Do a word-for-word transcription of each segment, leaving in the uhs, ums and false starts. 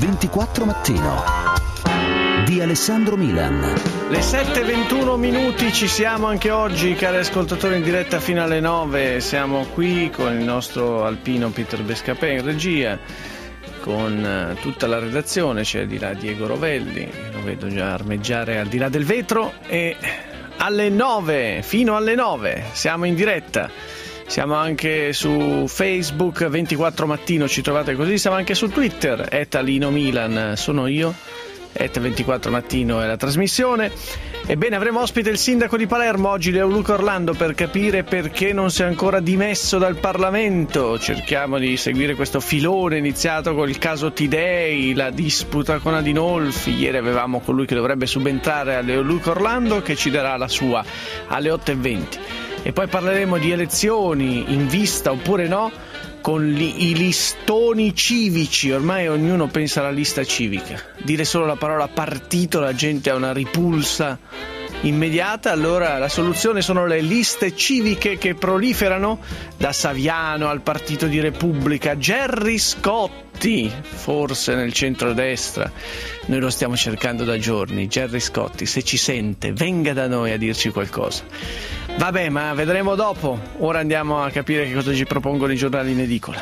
ventiquattro Mattino di Alessandro Milan. Le sette e ventuno minuti, ci siamo anche oggi, cari ascoltatori, in diretta fino alle nove. Siamo qui con il nostro alpino Peter Bescapè in regia, con tutta la redazione. C'è di là Diego Rovelli, lo vedo già armeggiare al di là del vetro, e alle nove, fino alle nove, siamo in diretta. Siamo anche su Facebook, ventiquattro Mattino, ci trovate così. Siamo anche su Twitter, at Alino Milan, sono io, at ventiquattro Mattino è la trasmissione. Ebbene, avremo ospite il sindaco di Palermo oggi, Leoluca Orlando, per capire perché non si è ancora dimesso dal Parlamento. Cerchiamo di seguire questo filone iniziato con il caso Tidei, la disputa con Adinolfi. Ieri avevamo colui che dovrebbe subentrare a Leoluca Orlando, che ci darà la sua alle otto e venti. E poi parleremo di elezioni in vista oppure no, con gli, i listoni civici. Ormai ognuno pensa alla lista civica. Dire solo la parola partito la gente ha una ripulsa immediata. Allora la soluzione sono le liste civiche che proliferano, da Saviano al Partito di Repubblica. Gerry Scotti, forse nel centrodestra, noi lo stiamo cercando da giorni. Gerry Scotti, se ci sente, venga da noi a dirci qualcosa. Vabbè, ma vedremo dopo. Ora andiamo a capire che cosa ci propongono i giornali in edicola.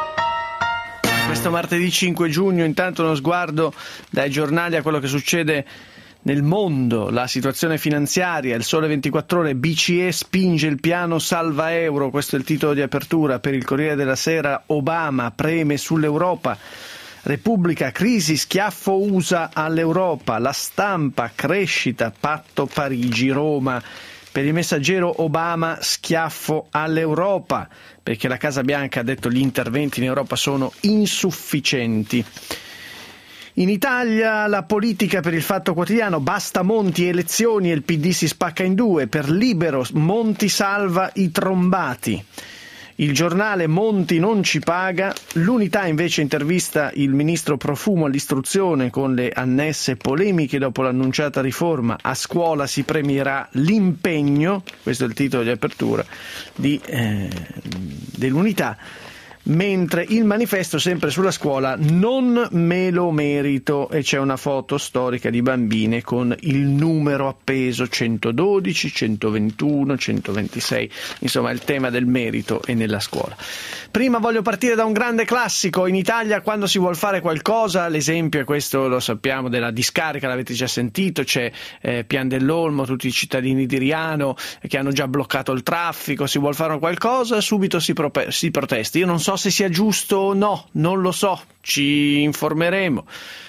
Questo martedì cinque giugno, intanto uno sguardo dai giornali a quello che succede nel mondo. La situazione finanziaria, il Sole ventiquattro Ore, B C E spinge il piano salva euro, questo è il titolo di apertura. Per il Corriere della Sera, Obama preme sull'Europa. Repubblica, crisi, schiaffo U S A all'Europa. La Stampa, crescita, patto Parigi-Roma. Per il Messaggero, Obama, schiaffo all'Europa, perché la Casa Bianca ha detto gli interventi in Europa sono insufficienti. In Italia, la politica. Per il Fatto Quotidiano, basta Monti, elezioni e il P D si spacca in due. Per Libero, Monti salva i trombati. Il Giornale, Monti non ci paga. L'Unità invece intervista il ministro Profumo all'istruzione con le annesse polemiche dopo l'annunciata riforma. A scuola si premierà l'impegno, questo è il titolo di apertura di, eh, dell'Unità. Mentre il Manifesto, sempre sulla scuola, non me lo merito, e c'è una foto storica di bambine con il numero appeso, centododici, centoventuno, centoventisei, insomma il tema del merito è nella scuola. Prima voglio partire da un grande classico. In Italia, quando si vuol fare qualcosa, l'esempio è questo, lo sappiamo, della discarica, l'avete già sentito, c'è eh, Pian dell'Olmo, tutti i cittadini di Riano eh, che hanno già bloccato il traffico. Si vuol fare qualcosa, subito si, pro- si protesta. Io non so se sia giusto o no, non lo so, ci informeremo,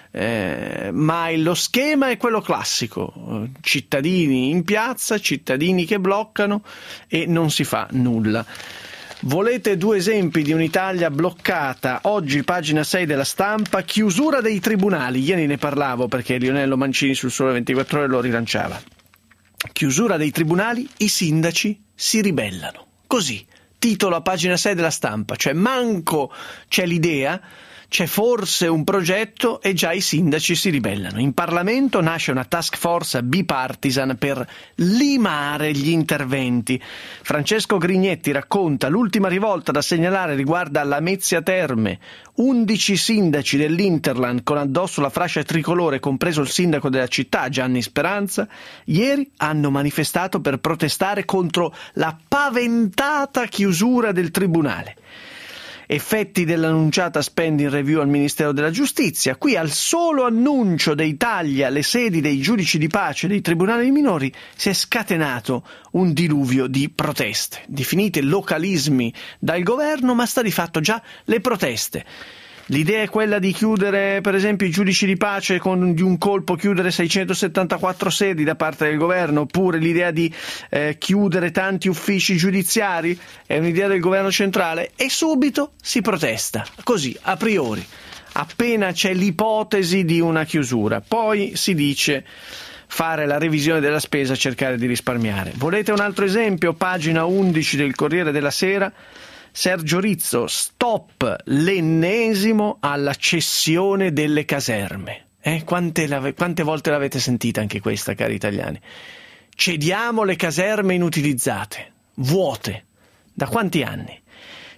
eh, ma lo schema è quello classico: cittadini in piazza, cittadini che bloccano e non si fa nulla. Volete due esempi di un'Italia bloccata? Oggi, pagina sei della Stampa, chiusura dei tribunali. Ieri ne parlavo perché Lionello Mancini sul Sole ventiquattro Ore lo rilanciava. Chiusura dei tribunali, i sindaci si ribellano. Così. Titolo a pagina sei della Stampa, cioè manco c'è l'idea, c'è forse un progetto e già i sindaci si ribellano. In Parlamento nasce una task force bipartisan per limare gli interventi. Francesco Grignetti racconta: l'ultima rivolta da segnalare riguarda Lamezia Terme. undici sindaci dell'Interland con addosso la fascia tricolore, compreso il sindaco della città Gianni Speranza, ieri hanno manifestato per protestare contro la paventata chiusura del tribunale. Effetti dell'annunciata spending review al Ministero della Giustizia. Qui, al solo annuncio dei tagli alle sedi dei giudici di pace e dei tribunali minori, si è scatenato un diluvio di proteste, definite localismi dal governo, ma sta di fatto già le proteste. L'idea è quella di chiudere, per esempio, i giudici di pace, con di un colpo chiudere seicentosettantaquattro sedi da parte del governo, oppure l'idea di eh, chiudere tanti uffici giudiziari, è un'idea del governo centrale, e subito si protesta, così, a priori, appena c'è l'ipotesi di una chiusura. Poi si dice fare la revisione della spesa, cercare di risparmiare. Volete un altro esempio? Pagina undici del Corriere della Sera. Sergio Rizzo, stop l'ennesimo alla cessione delle caserme. Eh, quante, quante volte l'avete sentita anche questa, cari italiani? Cediamo le caserme inutilizzate, vuote. Da quanti anni?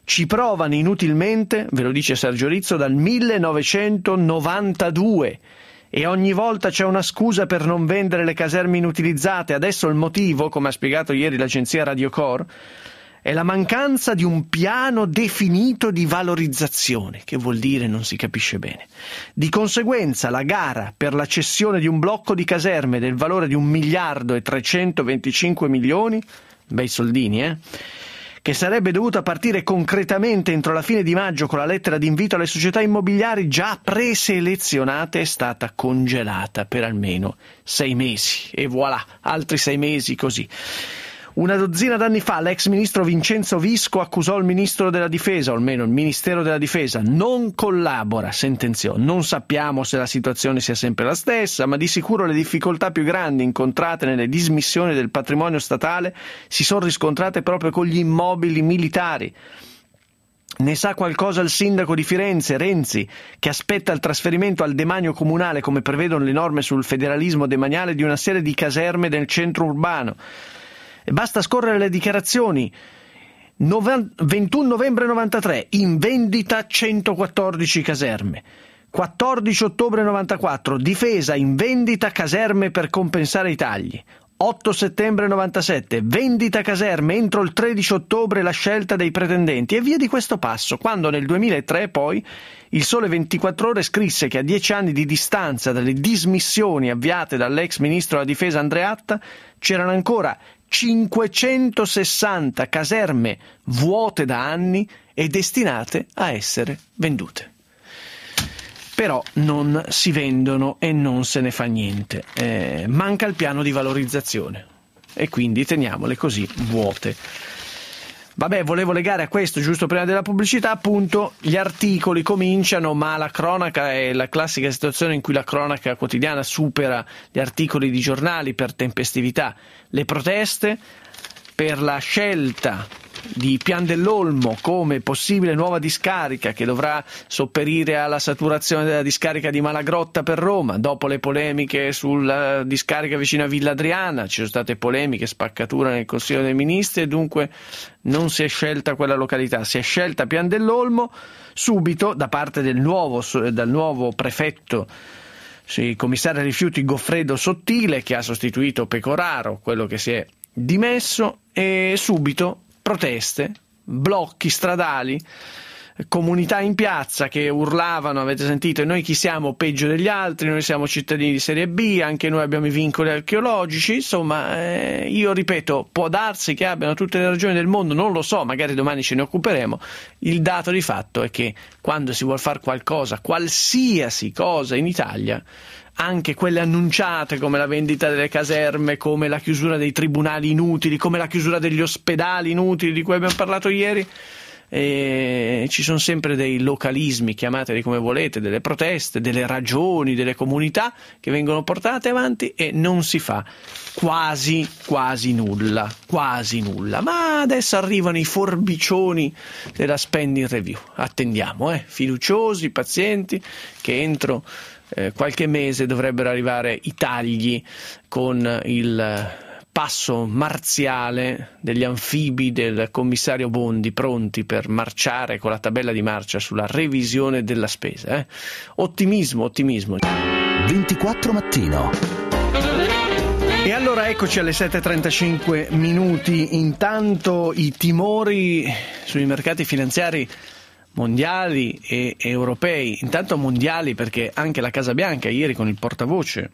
Ci provano inutilmente, ve lo dice Sergio Rizzo, dal millenovecentonovantadue e ogni volta c'è una scusa per non vendere le caserme inutilizzate. Adesso il motivo, come ha spiegato ieri l'agenzia Radiocor, è la mancanza di un piano definito di valorizzazione, che vuol dire non si capisce bene. Di conseguenza la gara per la cessione di un blocco di caserme del valore di un miliardo e trecentoventicinque milioni, bei soldini, eh? che sarebbe dovuta partire concretamente entro la fine di maggio con la lettera di invito alle società immobiliari già preselezionate, è stata congelata per almeno sei mesi. E voilà, altri sei mesi così. Una dozzina d'anni fa l'ex ministro Vincenzo Visco accusò il ministro della difesa, o almeno il Ministero della Difesa, non collabora, sentenziò. Non sappiamo se la situazione sia sempre la stessa, ma di sicuro le difficoltà più grandi incontrate nelle dismissioni del patrimonio statale si sono riscontrate proprio con gli immobili militari. Ne sa qualcosa il sindaco di Firenze, Renzi, che aspetta il trasferimento al demanio comunale, come prevedono le norme sul federalismo demaniale, di una serie di caserme del centro urbano. E basta scorrere le dichiarazioni. ventuno novembre novantatré, in vendita centoquattordici caserme. quattordici ottobre novantaquattro, difesa, in vendita caserme per compensare i tagli. otto settembre novantasette, vendita caserme, entro il tredici ottobre la scelta dei pretendenti, e via di questo passo, quando nel duemilatré poi il Sole ventiquattro Ore scrisse che a dieci anni di distanza dalle dismissioni avviate dall'ex ministro della difesa Andreatta c'erano ancora cinquecentosessanta caserme vuote da anni e destinate a essere vendute. Però non si vendono e non se ne fa niente. Eh, manca il piano di valorizzazione e quindi teniamole così vuote. Vabbè, volevo legare a questo, giusto prima della pubblicità, appunto, gli articoli cominciano, ma la cronaca è la classica situazione in cui la cronaca quotidiana supera gli articoli di giornali per tempestività. Le proteste per la scelta di Pian dell'Olmo come possibile nuova discarica che dovrà sopperire alla saturazione della discarica di Malagrotta per Roma. Dopo le polemiche sulla discarica vicino a Villa Adriana, ci sono state polemiche, spaccatura nel Consiglio dei Ministri e dunque non si è scelta quella località, si è scelta Pian dell'Olmo. Subito da parte del nuovo, dal nuovo prefetto, sì, commissario ai rifiuti Goffredo Sottile, che ha sostituito Pecoraro, quello che si è dimesso, e subito proteste, blocchi stradali, comunità in piazza che urlavano, avete sentito, noi chi siamo peggio degli altri, noi siamo cittadini di serie B, anche noi abbiamo i vincoli archeologici, insomma, eh, io ripeto, può darsi che abbiano tutte le ragioni del mondo, non lo so, magari domani ce ne occuperemo. Il dato di fatto è che quando si vuol fare qualcosa, qualsiasi cosa in Italia, anche quelle annunciate come la vendita delle caserme, come la chiusura dei tribunali inutili, come la chiusura degli ospedali inutili di cui abbiamo parlato ieri, e ci sono sempre dei localismi, chiamateli come volete, delle proteste, delle ragioni, delle comunità che vengono portate avanti e non si fa quasi, quasi nulla, quasi nulla. Ma adesso arrivano i forbicioni della spending review, attendiamo, eh, fiduciosi, pazienti, che entro Eh, qualche mese dovrebbero arrivare i tagli con il passo marziale degli anfibi del commissario Bondi, pronti per marciare con la tabella di marcia sulla revisione della spesa. Eh. Ottimismo, ottimismo. ventiquattro Mattino. E allora eccoci alle sette e trentacinque minuti. Intanto i timori sui mercati finanziari mondiali e europei, intanto mondiali perché anche la Casa Bianca ieri con il portavoce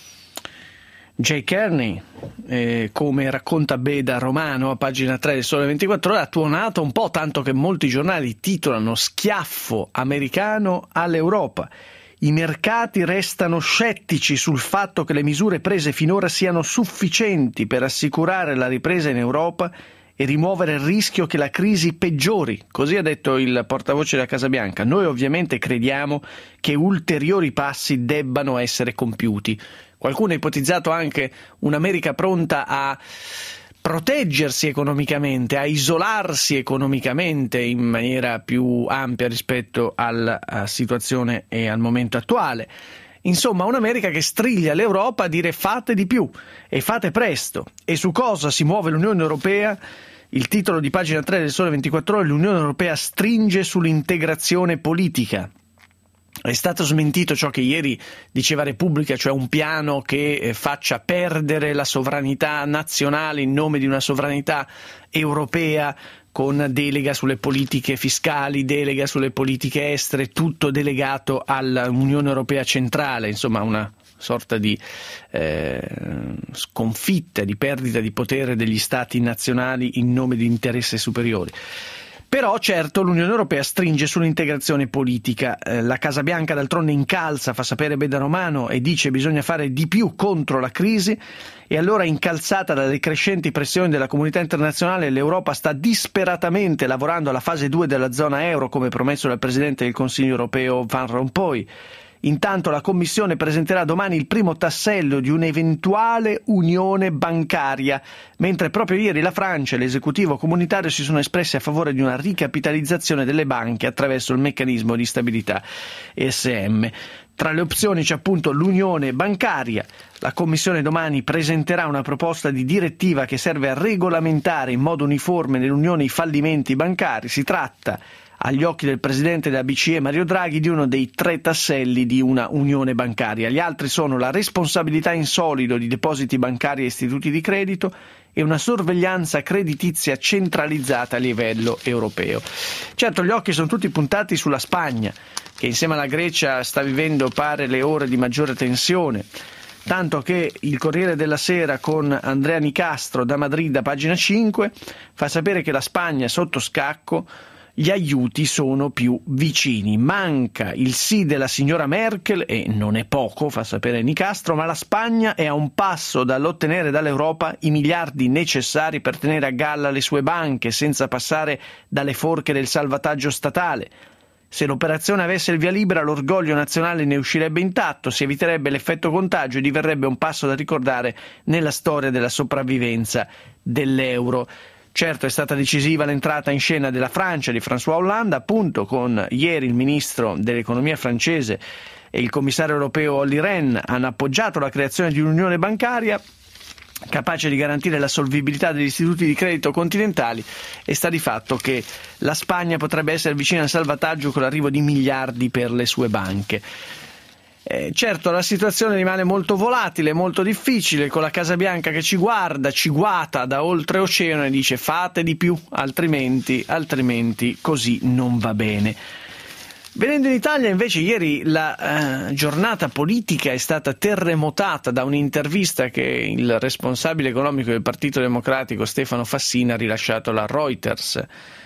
Jay Carney, eh, come racconta Beda Romano a pagina tre del Sole ventiquattro Ore, ha tuonato un po', tanto che molti giornali titolano schiaffo americano all'Europa. I mercati restano scettici sul fatto che le misure prese finora siano sufficienti per assicurare la ripresa in Europa e rimuovere il rischio che la crisi peggiori, così ha detto il portavoce della Casa Bianca. Noi ovviamente crediamo che ulteriori passi debbano essere compiuti. Qualcuno ha ipotizzato anche un'America pronta a proteggersi economicamente, a isolarsi economicamente in maniera più ampia rispetto alla situazione e al momento attuale. Insomma, un'America che striglia l'Europa a dire fate di più e fate presto. E su cosa si muove l'Unione Europea? Il titolo di pagina tre del Sole ventiquattro Ore: l'Unione Europea stringe sull'integrazione politica. È stato smentito ciò che ieri diceva Repubblica, cioè un piano che faccia perdere la sovranità nazionale in nome di una sovranità europea, con delega sulle politiche fiscali, delega sulle politiche estere, tutto delegato all'Unione Europea centrale, insomma una sorta di eh, sconfitta, di perdita di potere degli stati nazionali in nome di interessi superiori. Però certo l'Unione Europea stringe sull'integrazione politica. Eh, la Casa Bianca d'altronde incalza, fa sapere Beda Romano, e dice bisogna fare di più contro la crisi, e allora, incalzata dalle crescenti pressioni della comunità internazionale, l'Europa sta disperatamente lavorando alla fase due della zona euro, come promesso dal Presidente del Consiglio europeo Van Rompuy. Intanto la Commissione presenterà domani il primo tassello di un'eventuale unione bancaria, mentre proprio ieri la Francia e l'esecutivo comunitario si sono espressi a favore di una ricapitalizzazione delle banche attraverso il meccanismo di stabilità E S M. Tra le opzioni c'è appunto l'unione bancaria. La Commissione domani presenterà una proposta di direttiva che serve a regolamentare in modo uniforme nell'Unione i fallimenti bancari. Si tratta, agli occhi del presidente della B C E Mario Draghi, di uno dei tre tasselli di una unione bancaria. Gli altri sono la responsabilità in solido di depositi bancari e istituti di credito e una sorveglianza creditizia centralizzata a livello europeo. Certo, gli occhi sono tutti puntati sulla Spagna, che insieme alla Grecia sta vivendo, pare, le ore di maggiore tensione, tanto che il Corriere della Sera con Andrea Nicastro da Madrid, a pagina cinque, fa sapere che la Spagna è sotto scacco. Gli aiuti sono più vicini. Manca il sì della signora Merkel, e non è poco, fa sapere Nicastro, ma la Spagna è a un passo dall'ottenere dall'Europa i miliardi necessari per tenere a galla le sue banche, senza passare dalle forche del salvataggio statale. Se l'operazione avesse il via libera, l'orgoglio nazionale ne uscirebbe intatto, si eviterebbe l'effetto contagio e diverrebbe un passo da ricordare nella storia della sopravvivenza dell'euro. Certo, è stata decisiva l'entrata in scena della Francia, di François Hollande, appunto, con ieri il ministro dell'economia francese e il commissario europeo Olli Rehn hanno appoggiato la creazione di un'unione bancaria capace di garantire la solvibilità degli istituti di credito continentali, e sta di fatto che la Spagna potrebbe essere vicina al salvataggio con l'arrivo di miliardi per le sue banche. Eh, certo, la situazione rimane molto volatile, molto difficile, con la Casa Bianca che ci guarda, ci guata da oltreoceano e dice fate di più, altrimenti, altrimenti così non va bene. Venendo in Italia, invece, ieri la eh, giornata politica è stata terremotata da un'intervista che il responsabile economico del Partito Democratico Stefano Fassina ha rilasciato alla Reuters,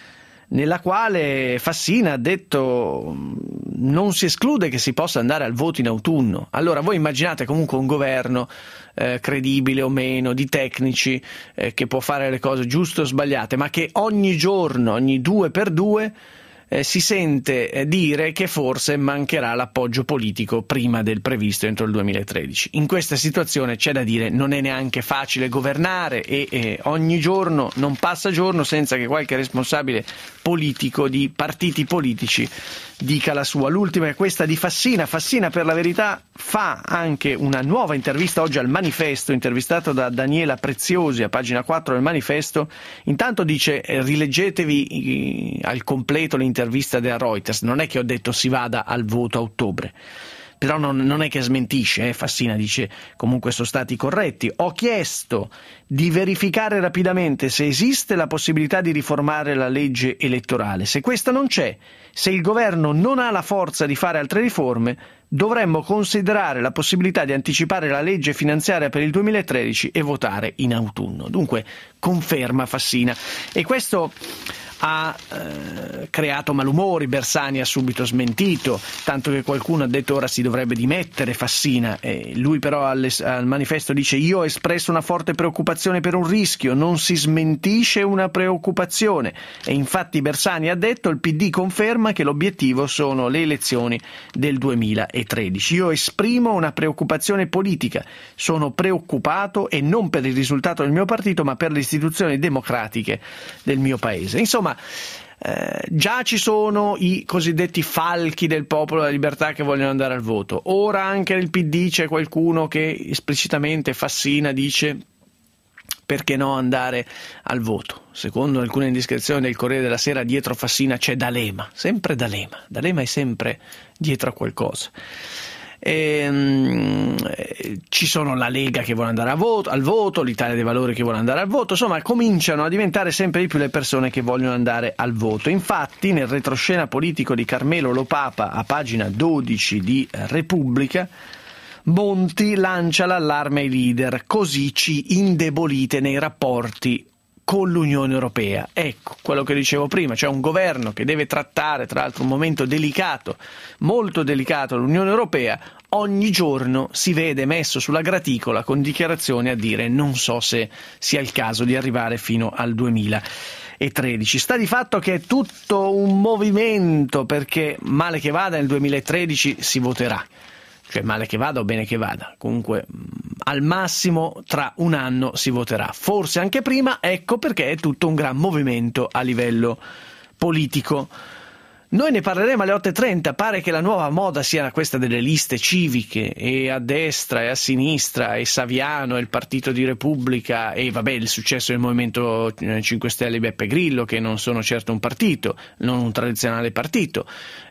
nella quale Fassina ha detto non si esclude che si possa andare al voto in autunno. Allora voi immaginate comunque un governo eh, credibile o meno, di tecnici, eh, che può fare le cose giuste o sbagliate, ma che ogni giorno, ogni due per due, Eh, si sente eh, dire che forse mancherà l'appoggio politico prima del previsto entro il duemilatredici. In questa situazione c'è da dire non è neanche facile governare e eh, ogni giorno non passa giorno senza che qualche responsabile politico di partiti politici dica la sua. L'ultima è questa di Fassina. Fassina, per la verità, fa anche una nuova intervista oggi al Manifesto, intervistato da Daniela Preziosi a pagina quattro del Manifesto. Intanto dice eh, rileggetevi eh, al completo l'intervista della Reuters. Non è che ho detto si vada al voto a ottobre, però non, non è che smentisce, eh? Fassina dice comunque sono stati corretti. Ho chiesto di verificare rapidamente se esiste la possibilità di riformare la legge elettorale. Se questa non c'è, se il governo non ha la forza di fare altre riforme, dovremmo considerare la possibilità di anticipare la legge finanziaria per il duemilatredici e votare in autunno. Dunque conferma Fassina, e questo ha eh, creato malumori. Bersani ha subito smentito, tanto che qualcuno ha detto ora si dovrebbe dimettere Fassina, e lui però alle, al Manifesto dice io ho espresso una forte preoccupazione per un rischio, non si smentisce una preoccupazione, e infatti Bersani ha detto il P D conferma che l'obiettivo sono le elezioni del duemilatredici. Io esprimo una preoccupazione politica, sono preoccupato e non per il risultato del mio partito ma per le istituzioni democratiche del mio paese. Insomma, Eh, già ci sono i cosiddetti falchi del Popolo della Libertà che vogliono andare al voto. Ora anche nel P D c'è qualcuno che esplicitamente, Fassina, dice perché no andare al voto. Secondo alcune indiscrezioni del Corriere della Sera, dietro Fassina c'è D'Alema, sempre D'Alema. D'Alema è sempre dietro a qualcosa. E, um, ci sono la Lega che vuole andare a voto, al voto, l'Italia dei Valori che vuole andare al voto, insomma cominciano a diventare sempre di più le persone che vogliono andare al voto. Infatti nel retroscena politico di Carmelo Lopapa, a pagina dodici di Repubblica, Monti lancia l'allarme ai leader: così ci indebolite nei rapporti con l'Unione Europea. Ecco, quello che dicevo prima, c'è un governo che deve trattare, tra l'altro un momento delicato, molto delicato, l'Unione Europea, ogni giorno si vede messo sulla graticola con dichiarazioni a dire non so se sia il caso di arrivare fino al duemilatredici. Sta di fatto che è tutto un movimento, perché male che vada nel duemilatredici si voterà. Cioè male che vada o bene che vada, comunque al massimo tra un anno si voterà, forse anche prima, ecco perché è tutto un gran movimento a livello politico. Noi ne parleremo alle otto e trenta, pare che la nuova moda sia questa delle liste civiche, e a destra e a sinistra, e Saviano e il partito di Repubblica, e vabbè il successo del Movimento cinque Stelle Beppe Grillo, che non sono certo un partito, non un tradizionale partito,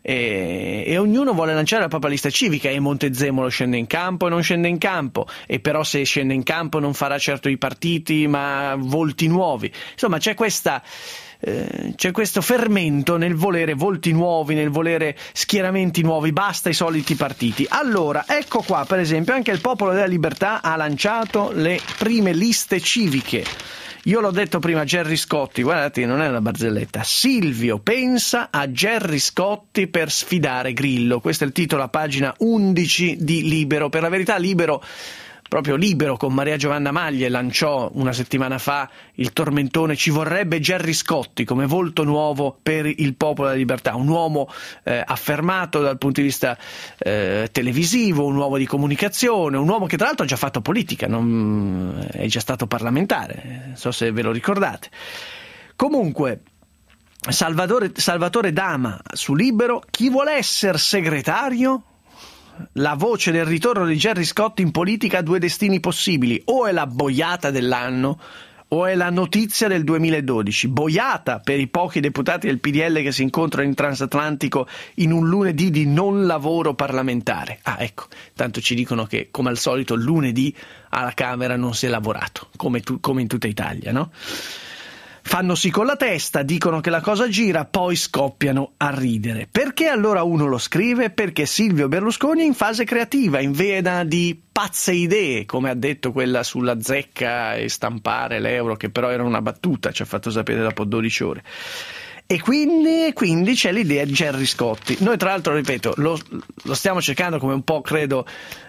e, e ognuno vuole lanciare la propria lista civica, e Montezemolo scende in campo e non scende in campo, e però se scende in campo non farà certo i partiti ma volti nuovi, insomma c'è questa... Eh, c'è questo fermento nel volere volti nuovi, nel volere schieramenti nuovi, basta i soliti partiti. Allora, ecco qua per esempio anche il Popolo della Libertà ha lanciato le prime liste civiche. Io l'ho detto prima, Gerry Scotti, guardate, non è una barzelletta. Silvio pensa a Gerry Scotti per sfidare Grillo. Questo è il titolo a pagina undici di Libero. Per la verità Libero, proprio Libero, con Maria Giovanna Maglie, lanciò una settimana fa il tormentone: ci vorrebbe Gerry Scotti come volto nuovo per il Popolo della Libertà, un uomo eh, affermato dal punto di vista eh, televisivo, un uomo di comunicazione, un uomo che tra l'altro ha già fatto politica, non, è già stato parlamentare, non so se ve lo ricordate. Comunque Salvatore, Salvatore Dama su Libero: chi vuole essere segretario? La voce del ritorno di Gerry Scotti in politica ha due destini possibili: o è la boiata dell'anno o è la notizia del duemiladodici. Boiata per i pochi deputati del P D L che si incontrano in transatlantico in un lunedì di non lavoro parlamentare. Ah, ecco, tanto ci dicono che come al solito il lunedì alla Camera non si è lavorato, come, tu, come in tutta Italia, no? Fanno sì con la testa, dicono che la cosa gira, poi scoppiano a ridere. Perché allora uno lo scrive? Perché Silvio Berlusconi è in fase creativa, in vena di pazze idee, come ha detto quella sulla zecca e stampare l'euro, che però era una battuta, ci ha fatto sapere dopo dodici ore. E quindi, quindi c'è l'idea di Gerry Scotti. Noi tra l'altro, ripeto, lo, lo stiamo cercando come un po', credo,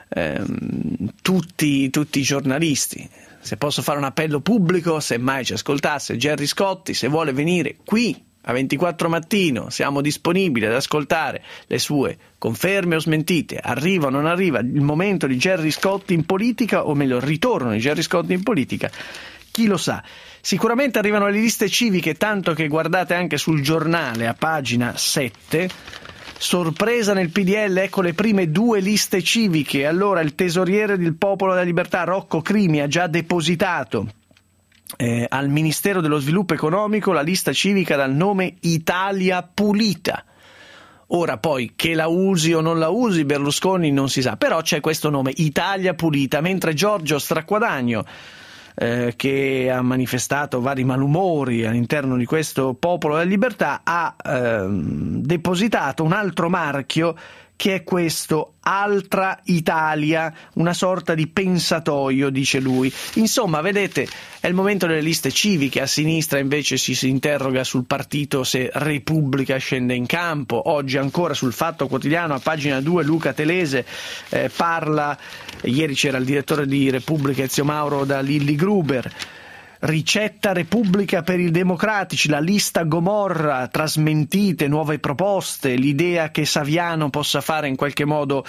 ehm, tutti, tutti i giornalisti. Se posso fare un appello pubblico, se mai ci ascoltasse Gerry Scotti, se vuole venire qui a ventiquattro mattino, siamo disponibili ad ascoltare le sue conferme o smentite. Arriva o non arriva il momento di Gerry Scotti in politica, o meglio il ritorno di Gerry Scotti in politica, chi lo sa. Sicuramente arrivano le liste civiche, tanto che guardate anche sul Giornale a pagina sette, sorpresa nel P D L, ecco le prime due liste civiche. Allora il tesoriere del Popolo della Libertà Rocco Crimi ha già depositato eh, al Ministero dello Sviluppo Economico la lista civica dal nome Italia Pulita. Ora poi che la usi o non la usi Berlusconi non si sa, però c'è questo nome Italia Pulita, mentre Giorgio Stracquadagno, Eh, che ha manifestato vari malumori all'interno di questo Popolo della Libertà, ha ehm, depositato un altro marchio che è questo Altra Italia, una sorta di pensatoio, dice lui. Insomma, vedete, è il momento delle liste civiche. A sinistra invece si, si interroga sul partito se Repubblica scende in campo. Oggi ancora sul Fatto Quotidiano a pagina due Luca Telese eh, parla, ieri c'era il direttore di Repubblica Ezio Mauro da Lilli Gruber. Ricetta Repubblica per i democratici, la lista Gomorra, tra smentite, nuove proposte, l'idea che Saviano possa fare in qualche modo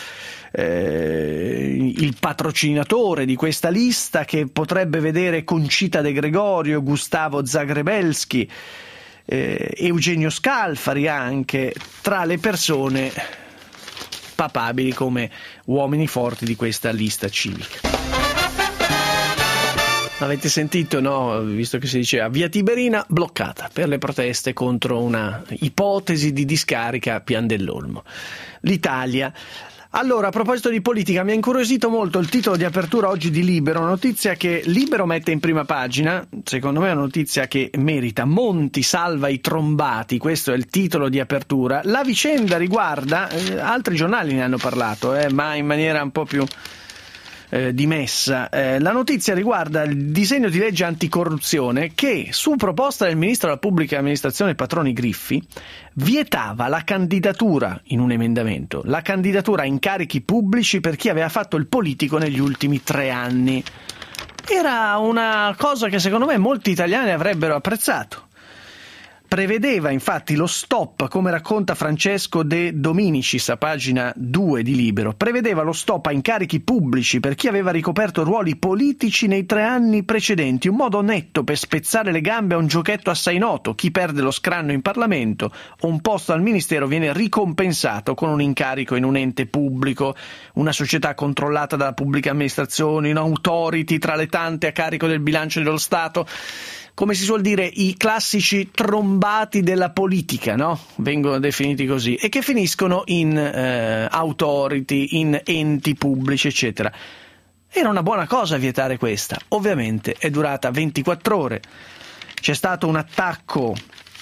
eh, il patrocinatore di questa lista, che potrebbe vedere Concita De Gregorio, Gustavo Zagrebelski, eh, Eugenio Scalfari anche tra le persone papabili come uomini forti di questa lista civica. Avete sentito, no? Visto che si diceva via Tiberina bloccata per le proteste contro una ipotesi di discarica a Pian dell'Olmo. L'Italia. Allora, a proposito di politica, mi ha incuriosito molto il titolo di apertura oggi di Libero, una notizia che Libero mette in prima pagina, secondo me è una notizia che merita. Monti salva i trombati, questo è il titolo di apertura. La vicenda riguarda, eh, altri giornali ne hanno parlato, eh, ma in maniera un po' più eh, dimessa. Eh, la notizia riguarda il disegno di legge anticorruzione che, su proposta del ministro della pubblica amministrazione Patroni Griffi, vietava la candidatura, in un emendamento, la candidatura a incarichi pubblici per chi aveva fatto il politico negli ultimi tre anni. Era una cosa che secondo me molti italiani avrebbero apprezzato. Prevedeva infatti lo stop, come racconta Francesco De Dominicis a pagina due di Libero, prevedeva lo stop a incarichi pubblici per chi aveva ricoperto ruoli politici nei tre anni precedenti, un modo netto per spezzare le gambe a un giochetto assai noto: chi perde lo scranno in Parlamento o un posto al Ministero viene ricompensato con un incarico in un ente pubblico, una società controllata dalla pubblica amministrazione, un'autority tra le tante a carico del bilancio dello Stato. Come si suol dire, i classici trombati della politica, no? Vengono definiti così, e che finiscono in eh, authority, in enti pubblici, eccetera. Era una buona cosa vietare questa. Ovviamente è durata ventiquattro ore. C'è stato un attacco,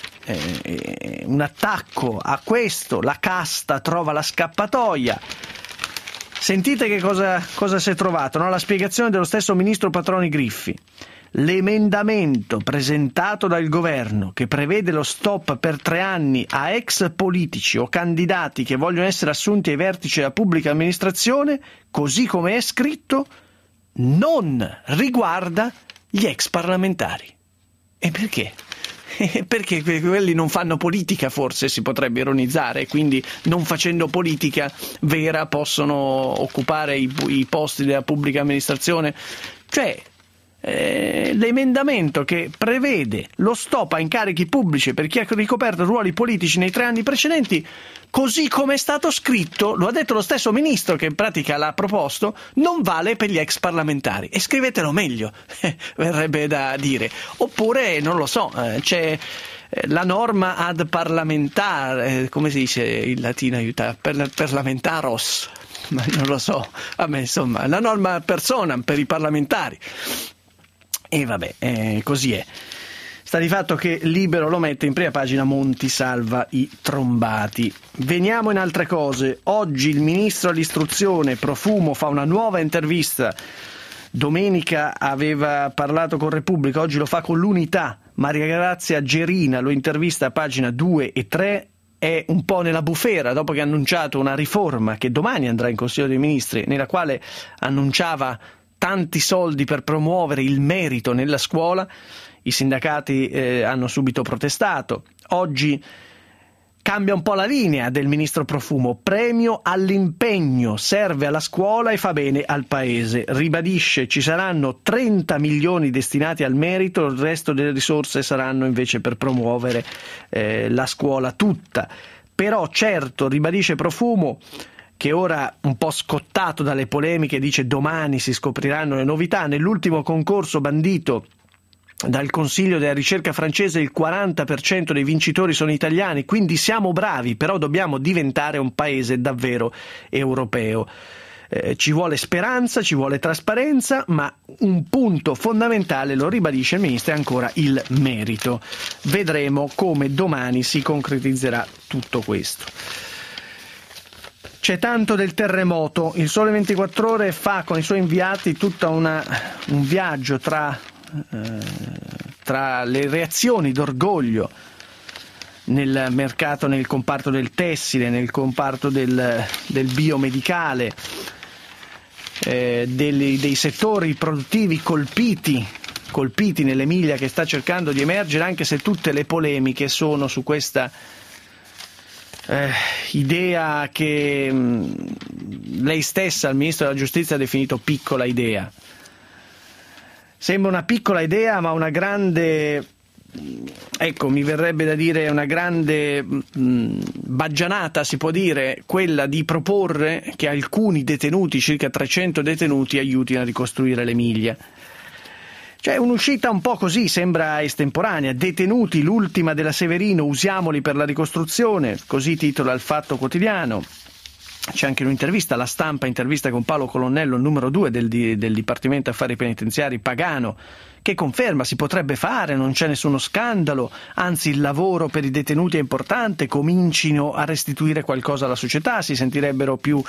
eh, un attacco a questo, la casta trova la scappatoia. Sentite che cosa, cosa si è trovato, no? La spiegazione dello stesso ministro Patroni Griffi. L'emendamento presentato dal governo che prevede lo stop per tre anni a ex politici o candidati che vogliono essere assunti ai vertici della pubblica amministrazione, così come è scritto, non riguarda gli ex parlamentari. E perché? Perché quelli non fanno politica, forse si potrebbe ironizzare, quindi non facendo politica vera possono occupare i, i posti della pubblica amministrazione. Cioè, Eh, l'emendamento che prevede lo stop a incarichi pubblici per chi ha ricoperto ruoli politici nei tre anni precedenti, così come è stato scritto, lo ha detto lo stesso ministro che in pratica l'ha proposto, non vale per gli ex parlamentari. E scrivetelo meglio, eh, verrebbe da dire. Oppure, non lo so, eh, c'è eh, la norma ad parlamentare, eh, come si dice in latino, aiuta, per, parlamentaros, ma non lo so, vabbè, insomma, la norma ad personam per i parlamentari. E vabbè, eh, così è. Sta di fatto che Libero lo mette in prima pagina, Monti salva i trombati. Veniamo in altre cose. Oggi il ministro dell'istruzione Profumo fa una nuova intervista. Domenica aveva parlato con Repubblica, oggi lo fa con l'Unità. Maria Grazia Gerina lo intervista a pagina due e tre. È un po' nella bufera dopo che ha annunciato una riforma che domani andrà in Consiglio dei Ministri, nella quale annunciava tanti soldi per promuovere il merito nella scuola. I sindacati eh, hanno subito protestato. Oggi cambia un po' la linea del ministro Profumo: premio all'impegno, serve alla scuola e fa bene al paese. Ribadisce ci saranno trenta milioni destinati al merito, il resto delle risorse saranno invece per promuovere eh, la scuola tutta. Però certo, ribadisce Profumo, che ora un po' scottato dalle polemiche dice domani si scopriranno le novità, nell'ultimo concorso bandito dal Consiglio della ricerca francese il quaranta per cento dei vincitori sono italiani, quindi siamo bravi, però dobbiamo diventare un paese davvero europeo. Eh, ci vuole speranza, ci vuole trasparenza, ma un punto fondamentale, lo ribadisce il ministro, è ancora il merito. Vedremo come domani si concretizzerà tutto questo. C'è tanto del terremoto. Il Sole ventiquattro Ore fa con i suoi inviati tutta una, un viaggio tra, eh, tra le reazioni d'orgoglio nel mercato, nel comparto del tessile, nel comparto del, del biomedicale, eh, dei, dei settori produttivi colpiti, colpiti nell'Emilia, che sta cercando di emergere, anche se tutte le polemiche sono su questa Eh, idea che mh, lei stessa, il ministro della giustizia, ha definito piccola idea. Sembra una piccola idea, ma una grande, ecco, mi verrebbe da dire una grande mh, baggianata, si può dire, quella di proporre che alcuni detenuti, circa trecento detenuti, aiutino a ricostruire l'Emilia. C'è un'uscita un po' così, sembra estemporanea. Detenuti, l'ultima della Severino, usiamoli per la ricostruzione, così titola il Fatto Quotidiano. C'è anche un'intervista alla Stampa, intervista con Paolo Colonnello, numero due del, del Dipartimento Affari Penitenziari Pagano, che conferma si potrebbe fare, non c'è nessuno scandalo, anzi il lavoro per i detenuti è importante, comincino a restituire qualcosa alla società, si sentirebbero più,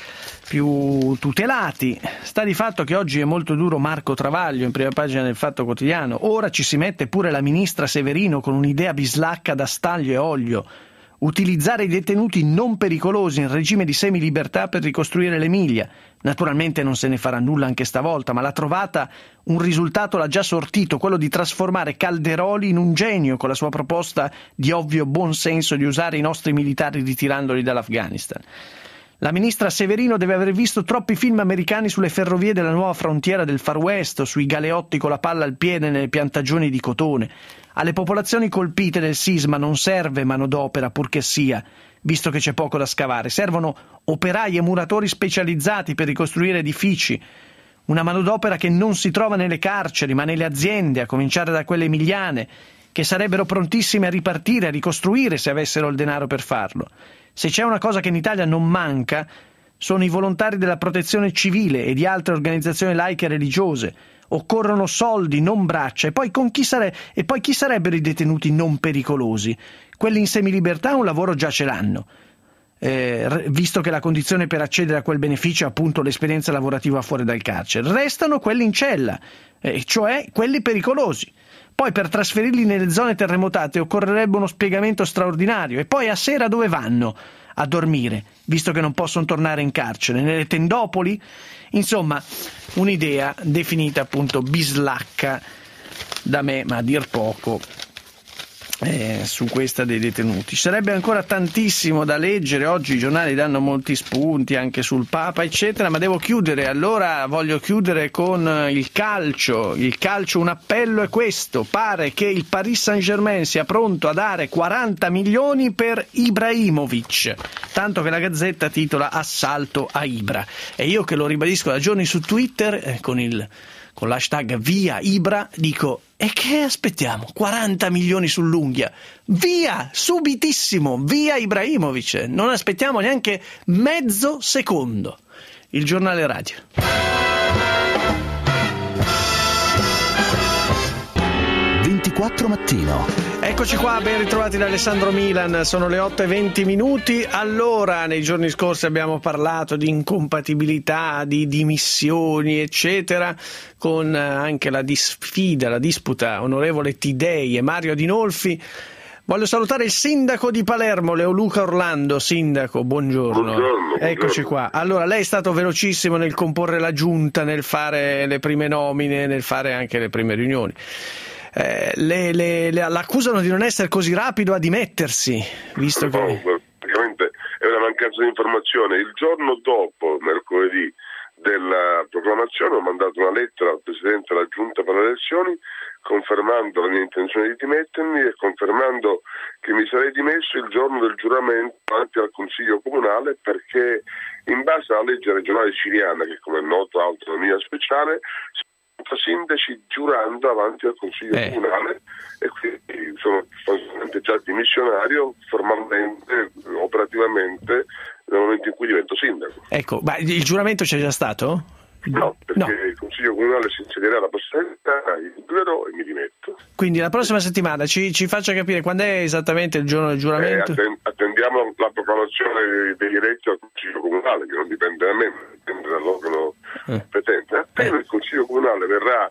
più tutelati. Sta di fatto che oggi è molto duro Marco Travaglio, in prima pagina del Fatto Quotidiano. Ora ci si mette pure la ministra Severino con un'idea bislacca da staglio e olio. Utilizzare i detenuti non pericolosi in regime di semilibertà per ricostruire l'Emilia. Naturalmente non se ne farà nulla anche stavolta, ma l'ha trovata un risultato l'ha già sortito, quello di trasformare Calderoli in un genio con la sua proposta di ovvio buonsenso di usare i nostri militari ritirandoli dall'Afghanistan. La ministra Severino deve aver visto troppi film americani sulle ferrovie della nuova frontiera del Far West o sui galeotti con la palla al piede nelle piantagioni di cotone. Alle popolazioni colpite del sisma non serve manodopera purché sia, visto che c'è poco da scavare. Servono operai e muratori specializzati per ricostruire edifici. Una manodopera che non si trova nelle carceri, ma nelle aziende, a cominciare da quelle emiliane, che sarebbero prontissime a ripartire, a ricostruire se avessero il denaro per farlo. Se c'è una cosa che in Italia non manca, sono i volontari della protezione civile e di altre organizzazioni laiche e religiose. Occorrono soldi, non braccia. E poi, con chi sare- e poi chi sarebbero i detenuti non pericolosi? Quelli in semilibertà un lavoro già ce l'hanno, eh, visto che la condizione per accedere a quel beneficio è appunto l'esperienza lavorativa fuori dal carcere. Restano quelli in cella, eh, cioè quelli pericolosi. Poi per trasferirli nelle zone terremotate occorrerebbe uno spiegamento straordinario. E poi a sera dove vanno a dormire, visto che non possono tornare in carcere? Nelle tendopoli? Insomma, un'idea definita appunto bislacca da me, ma a dir poco, eh, su questa dei detenuti. Ci sarebbe ancora tantissimo da leggere, oggi i giornali danno molti spunti anche sul Papa eccetera, ma devo chiudere, allora voglio chiudere con il calcio. Il calcio, un appello è questo: pare che il Paris Saint-Germain sia pronto a dare quaranta milioni per Ibrahimovic, tanto che la Gazzetta titola Assalto a Ibra, e io che lo ribadisco da giorni su Twitter eh, con il con l'hashtag via Ibra, dico: e che aspettiamo? quaranta milioni sull'unghia, via, subitissimo, via Ibrahimovic, non aspettiamo neanche mezzo secondo. Il giornale radio. ventiquattro mattino. Eccoci qua, ben ritrovati da Alessandro Milan, sono le otto e venti minuti. Allora, nei giorni scorsi abbiamo parlato di incompatibilità, di dimissioni, eccetera, con anche la sfida, la disputa onorevole Tidei e Mario Adinolfi. Voglio salutare il sindaco di Palermo, Leoluca Orlando. Sindaco, buongiorno. Buongiorno. Eccoci qua. Allora, lei è stato velocissimo nel comporre la giunta, nel fare le prime nomine, nel fare anche le prime riunioni. Eh, le, le, le, l'accusano di non essere così rapido a dimettersi, visto che... No, praticamente è una mancanza di informazione. Il giorno dopo, mercoledì, della proclamazione ho mandato una lettera al Presidente della Giunta per le elezioni confermando la mia intenzione di dimettermi e confermando che mi sarei dimesso il giorno del giuramento davanti al Consiglio Comunale, perché in base alla legge regionale siciliana, che come è noto ha autonomia speciale, sindaci giurando avanti al Consiglio eh. Comunale, e quindi sono sostanzialmente già dimissionario formalmente, operativamente, nel momento in cui divento sindaco. Ecco, ma il giuramento c'è già stato? No, perché no. il Consiglio Comunale si insedierà la prossima settimana, io giurerò e mi dimetto. Quindi la prossima settimana ci, ci faccia capire quando è esattamente il giorno del giuramento? Eh, attendiamo la proclamazione degli eletti al Consiglio Comunale, che non dipende da me, ma dipende dall'organo eh. competente. Appena eh. il Consiglio Comunale verrà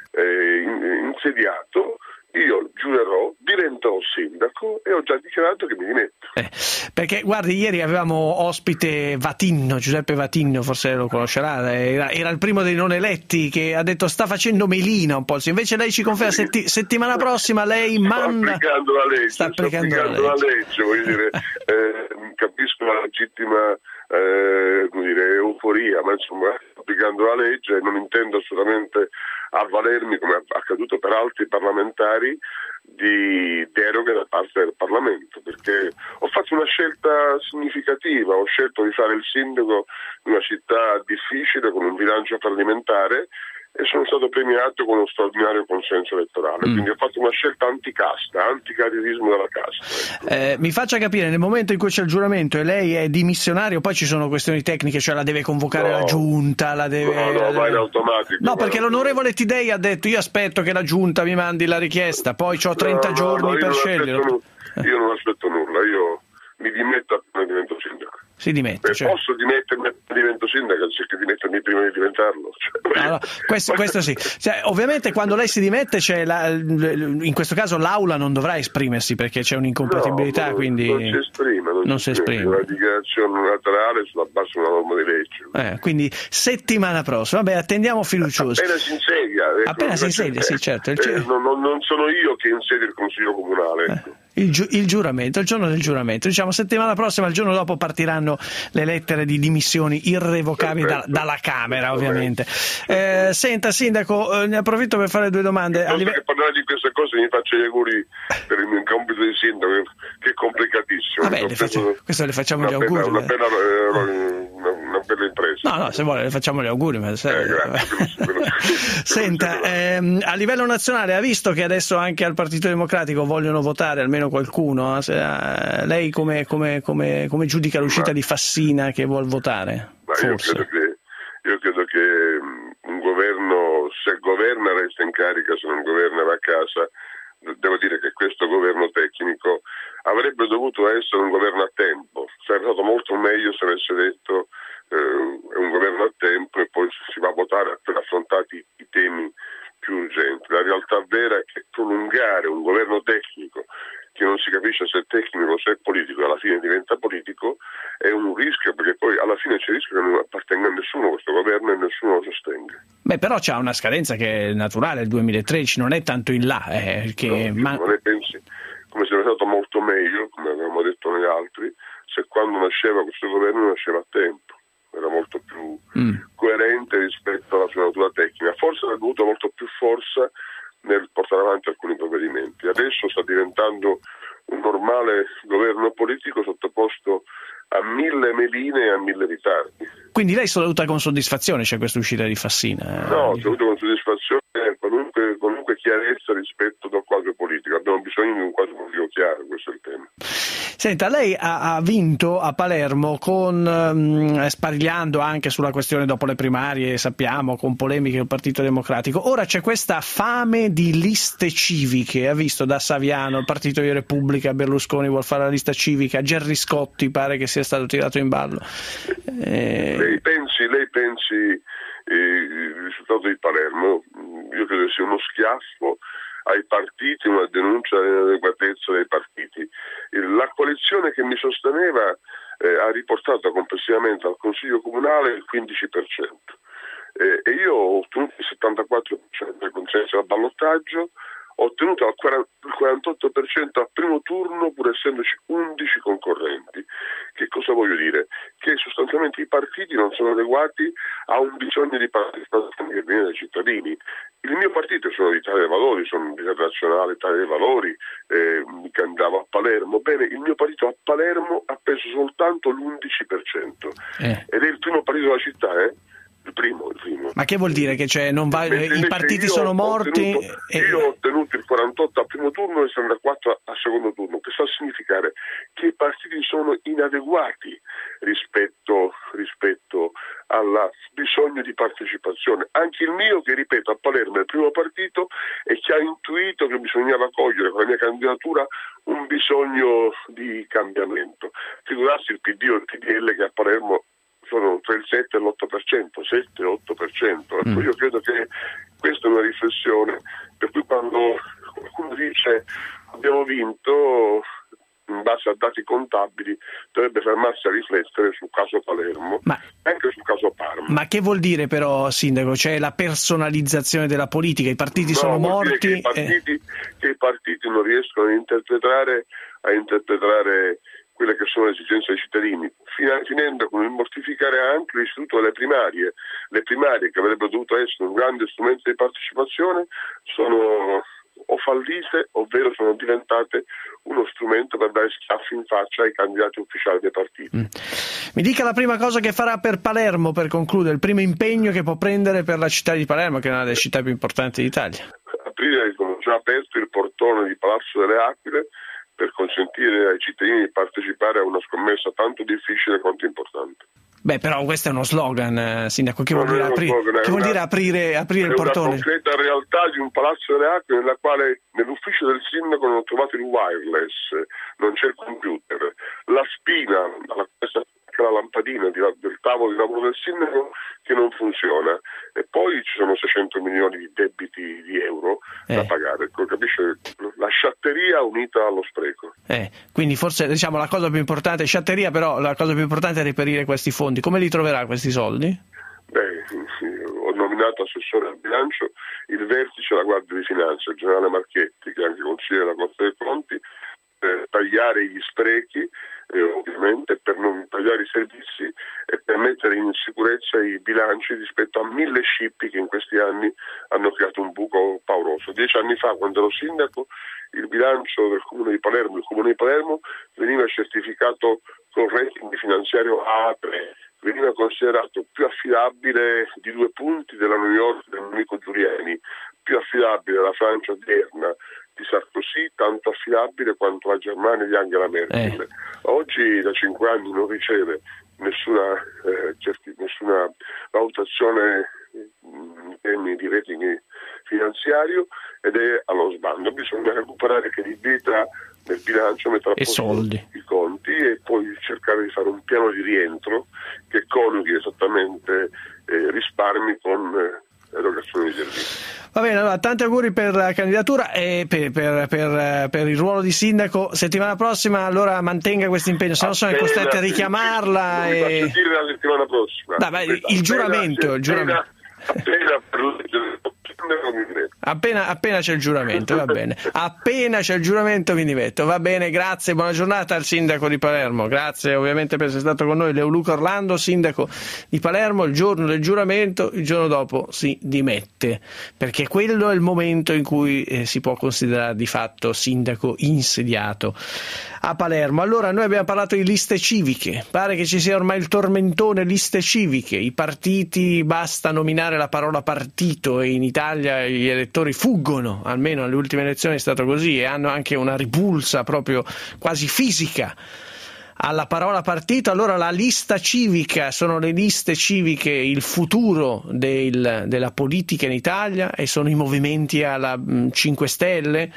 eh, insediato, io giurerò, diventerò sindaco e ho già dichiarato che mi dimetto. Eh, perché guardi, ieri avevamo ospite Vatinno, Giuseppe Vatinno, forse lo conoscerà, era, era il primo dei non eletti, che ha detto sta facendo melina un po', invece lei ci conferma setti, settimana prossima lei manda... Sta applicando la legge, sta applicando, sta applicando la legge, la legge voglio dire, eh, capisco la legittima eh, come dire, euforia, ma insomma applicando la legge, non intendo assolutamente avvalermi, come è accaduto per altri parlamentari, di deroghe da parte del Parlamento, perché ho fatto una scelta significativa, ho scelto di fare il sindaco in una città difficile con un bilancio fallimentare e sono stato premiato con uno straordinario consenso elettorale, mm. quindi ho fatto una scelta anticasta, anticarrierismo della casta. Ecco. Eh, mi faccia capire, nel momento in cui c'è il giuramento e lei è dimissionario, poi ci sono questioni tecniche, cioè la deve convocare no. la giunta, la deve... No, no, va in automatico. No, perché l'onorevole Tidei ha detto io aspetto che la giunta mi mandi la richiesta, poi ho trenta no, giorni no, per scegliere. Io non aspetto nulla, io mi dimetto appena divento sindaco. Si dimette, cioè. Posso dimettermi appena divento sindaco anziché dimettermi prima di diventarlo, cioè. no, no, questo, questo sì, cioè, ovviamente quando lei si dimette c'è la, in questo caso l'aula non dovrà esprimersi perché c'è un'incompatibilità, no, quindi non si esprime, non, non si si esprime. Una dichiarazione unilaterale sulla base di una norma di legge. Eh, quindi settimana prossima, vabbè, attendiamo fiduciosi. Appena si insedia, ecco, appena si insedia, sì, certo. Il... Eh, non, non sono io che insedio il Consiglio Comunale, ecco. eh. Il, giu- il giuramento, il giorno del giuramento, diciamo settimana prossima, il giorno dopo partiranno le lettere di dimissioni irrevocabili da, dalla Camera, ovviamente. Eh, senta Sindaco, eh, ne approfitto per fare due domande. A live- che parlare di queste cose mi faccio gli auguri per il mio compito di sindaco, che è complicatissimo. Vabbè, le faccio, questo le facciamo gli bella, auguri. Una bella, una, una bella impresa. No, no, se vuole le facciamo gli auguri. Ma se... eh, grazie. Senta, ehm, a livello nazionale ha visto che adesso anche al Partito Democratico vogliono votare almeno qualcuno? Se, uh, lei come, come, come, come giudica l'uscita ma, di Fassina che vuol votare? Ma io credo che, io credo che un governo, se governa resta in carica, se non governa va a casa. Devo dire che questo governo tecnico avrebbe dovuto essere un governo a tempo, sarebbe stato molto meglio se avesse detto eh, è un governo a tempo e poi si va a votare per affrontati i temi più urgenti. La realtà vera è che prolungare un governo tecnico che non si capisce se è tecnico o se è politico, alla fine diventa politico, è un rischio, perché poi alla fine c'è il rischio che non appartenga a nessuno questo governo e nessuno lo sostenga. Beh, però c'ha una scadenza che è naturale, il duemilatredici, non è tanto in là. Eh, che no, ma... non ne pensi, come sarebbe stato molto meglio, come avevamo detto noi altri, se quando nasceva questo governo nasceva a tempo, era molto più mm. coerente rispetto alla sua natura tecnica, forse avrebbe avuto molto più forza nel portare avanti alcuni provvedimenti. Adesso sta diventando un normale governo politico sottoposto a mille meline e a mille ritardi. Quindi lei saluta con soddisfazione c'è questa uscita di Fassina? No, saluto con soddisfazione qualunque, qualunque chiarezza rispetto al quadro politico. Abbiamo bisogno di un quadro politico chiaro, questo è il tema. Senta, lei ha, ha vinto a Palermo con um, sparigliando anche sulla questione dopo le primarie, sappiamo, con polemiche del Partito Democratico. Ora c'è questa fame di liste civiche, ha visto da Saviano, il Partito di Repubblica, Berlusconi vuol fare la lista civica, Gerry Scotti pare che sia stato tirato in ballo. Eh... Lei pensi, lei pensi eh, il risultato di Palermo, io credo sia uno schiaffo ai partiti, una denuncia dell'inadeguatezza dei partiti. La coalizione che mi sosteneva eh, ha riportato complessivamente al Consiglio Comunale il quindici per cento eh, e io ho ottenuto il settantaquattro per cento del consenso al ballottaggio, ho ottenuto il quarantotto per cento al primo turno pur essendoci undici concorrenti. Che cosa voglio dire? Che sostanzialmente i partiti non sono adeguati a un bisogno di partecipazione che viene dai cittadini. Il mio partito sono l'Italia dei Valori, sono l'Italia Nazionale, l'Italia dei Valori, eh, mi candidavo a Palermo. Bene, il mio partito a Palermo ha preso soltanto l'undici per cento eh. ed è il primo partito della città, eh? Il primo, il primo. Ma che vuol dire? Che cioè, non va, i partiti sono morti? Ottenuto, e... Io ho ottenuto il quarantotto al primo turno e il sessantaquattro al secondo turno, che sta a significare che i partiti sono inadeguati rispetto, rispetto al bisogno di partecipazione. Anche il mio, che ripeto a Palermo è il primo partito e che ha intuito che bisognava cogliere con la mia candidatura un bisogno di cambiamento. Figurarsi il P D o il P D L che a Palermo sono tra il sette e l'otto per cento, sette e otto per cento. Ecco, io credo che questa è una riflessione per cui quando qualcuno dice abbiamo vinto in base a dati contabili dovrebbe fermarsi a riflettere sul caso Palermo ma, e anche sul caso Parma. Ma che vuol dire però, Sindaco? C'è la personalizzazione della politica, i partiti no, sono morti? Che i partiti, eh... che i partiti non riescono a interpretare a interpretare quelle che sono le esigenze dei cittadini, finendo con il mortificare anche l'istituto delle primarie. Le primarie, che avrebbero dovuto essere un grande strumento di partecipazione, sono o fallite, ovvero sono diventate uno strumento per dare schiaffi in faccia ai candidati ufficiali dei partiti. Mm. Mi dica la prima cosa che farà per Palermo, per concludere, il primo impegno che può prendere per la città di Palermo, che è una delle città più importanti d'Italia. Aprire, come già aperto, il portone di Palazzo delle Aquile per consentire ai cittadini di partecipare a una scommessa tanto difficile quanto importante. Beh, però questo è uno slogan, eh, Sindaco, che vuol, dire, apri- slogan, che vuol una, dire aprire, aprire il portone? È una concreta realtà di un Palazzo delle Aquile nella quale nell'ufficio del sindaco non ho trovato il wireless, non c'è il computer, la spina, la, la lampadina di, del tavolo di lavoro del sindaco che non funziona, e poi ci sono seicento milioni di debiti di euro eh. da pagare, capisce? La sciatteria unita allo spreco. Eh, quindi forse diciamo la cosa più importante è sciatteria, però la cosa più importante è reperire questi fondi. Come li troverà questi soldi? Beh, sì, ho nominato assessore al bilancio il vertice della Guardia di Finanza, il generale Marchetti, che è anche consigliere della Corte dei Conti, per tagliare gli sprechi, eh, ovviamente per non tagliare i servizi e per mettere in sicurezza i bilanci rispetto a mille scippi che in questi anni hanno creato un buco pauroso. Dieci anni fa, quando ero sindaco, il bilancio del Comune di Palermo, il Comune di Palermo veniva certificato con rating finanziario A A tre, veniva considerato più affidabile di due punti della New York dell'amico Giuliani, più affidabile della Francia odierna di Sarkozy, tanto affidabile quanto la Germania di Angela Merkel. Eh. Oggi da cinque anni non riceve nessuna, eh, certi, nessuna valutazione in termini di rating finanziario ed è allo sbando. Bisogna recuperare credibilità nel bilancio, mettere a posto i conti e poi cercare di fare un piano di rientro che coniughi esattamente eh, risparmi con eh, erogazione di servizi. Va bene, allora tanti auguri per la candidatura e per, per, per, per il ruolo di sindaco. Settimana prossima allora mantenga questo impegno, se no sono costretti a richiamarla. Non e... mi faccio dire la settimana prossima. No, beh, il giuramento, il giuramento. Appena per leggere mi diretto. Appena, appena c'è il giuramento, va bene. Appena c'è il giuramento mi dimetto. Va bene, grazie, buona giornata al sindaco di Palermo. Grazie ovviamente per essere stato con noi. Leoluca Orlando, sindaco di Palermo. Il giorno del giuramento, il giorno dopo si dimette, perché quello è il momento in cui eh, si può considerare di fatto sindaco insediato a Palermo. Allora, noi abbiamo parlato di liste civiche. Pare che ci sia ormai il tormentone liste civiche. I partiti, basta nominare la parola partito e in Italia gli elettori fuggono, almeno alle ultime elezioni è stato così, e hanno anche una ripulsa proprio quasi fisica alla parola partito. Allora la lista civica, sono le liste civiche il futuro del, della politica in Italia, e sono i movimenti alla mh, cinque Stelle.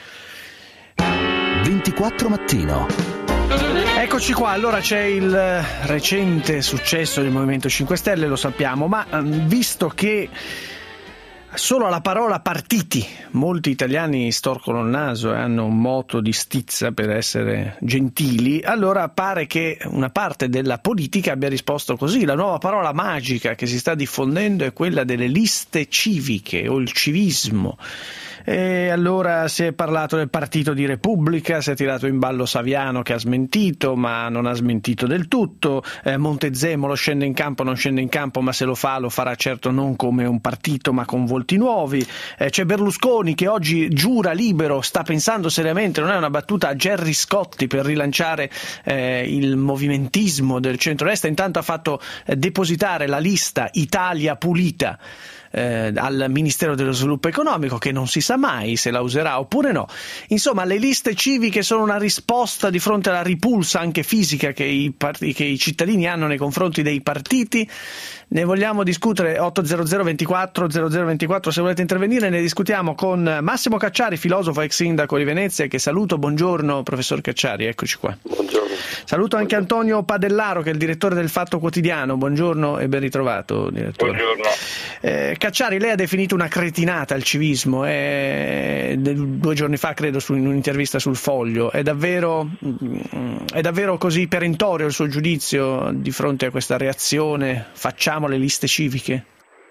ventiquattro mattino. Eccoci qua, allora c'è il recente successo del Movimento cinque Stelle, lo sappiamo, ma visto che solo alla parola partiti molti italiani storcono il naso e hanno un moto di stizza per essere gentili, allora pare che una parte della politica abbia risposto così. La nuova parola magica che si sta diffondendo è quella delle liste civiche o il civismo. E allora si è parlato del partito di Repubblica, si è tirato in ballo Saviano che ha smentito, ma non ha smentito del tutto. eh, Montezemolo scende in campo, non scende in campo, ma se lo fa lo farà certo non come un partito ma con volti nuovi. eh, c'è Berlusconi che oggi giura libero, sta pensando seriamente, non è una battuta, a Gerry Scotti per rilanciare eh, il movimentismo del centrodestra. Intanto ha fatto eh, depositare la lista Italia Pulita Eh, al Ministero dello Sviluppo Economico, che non si sa mai se la userà oppure no. Insomma, le liste civiche sono una risposta di fronte alla ripulsa anche fisica che i, part- che i cittadini hanno nei confronti dei partiti. Ne vogliamo discutere. Otto zero zero ventiquattro zero zero ventiquattro se volete intervenire. Ne discutiamo con Massimo Cacciari, filosofo, ex sindaco di Venezia, che saluto. Buongiorno professor Cacciari, eccoci qua. Buongiorno. Saluto anche Antonio Padellaro, che è il direttore del Fatto Quotidiano. Buongiorno e ben ritrovato, direttore. Buongiorno. Eh, Cacciari, lei ha definito una cretinata il civismo, eh, due giorni fa credo su, in un'intervista sul Foglio. È davvero, è davvero così perentorio il suo giudizio di fronte a questa reazione? Facciamo le liste civiche?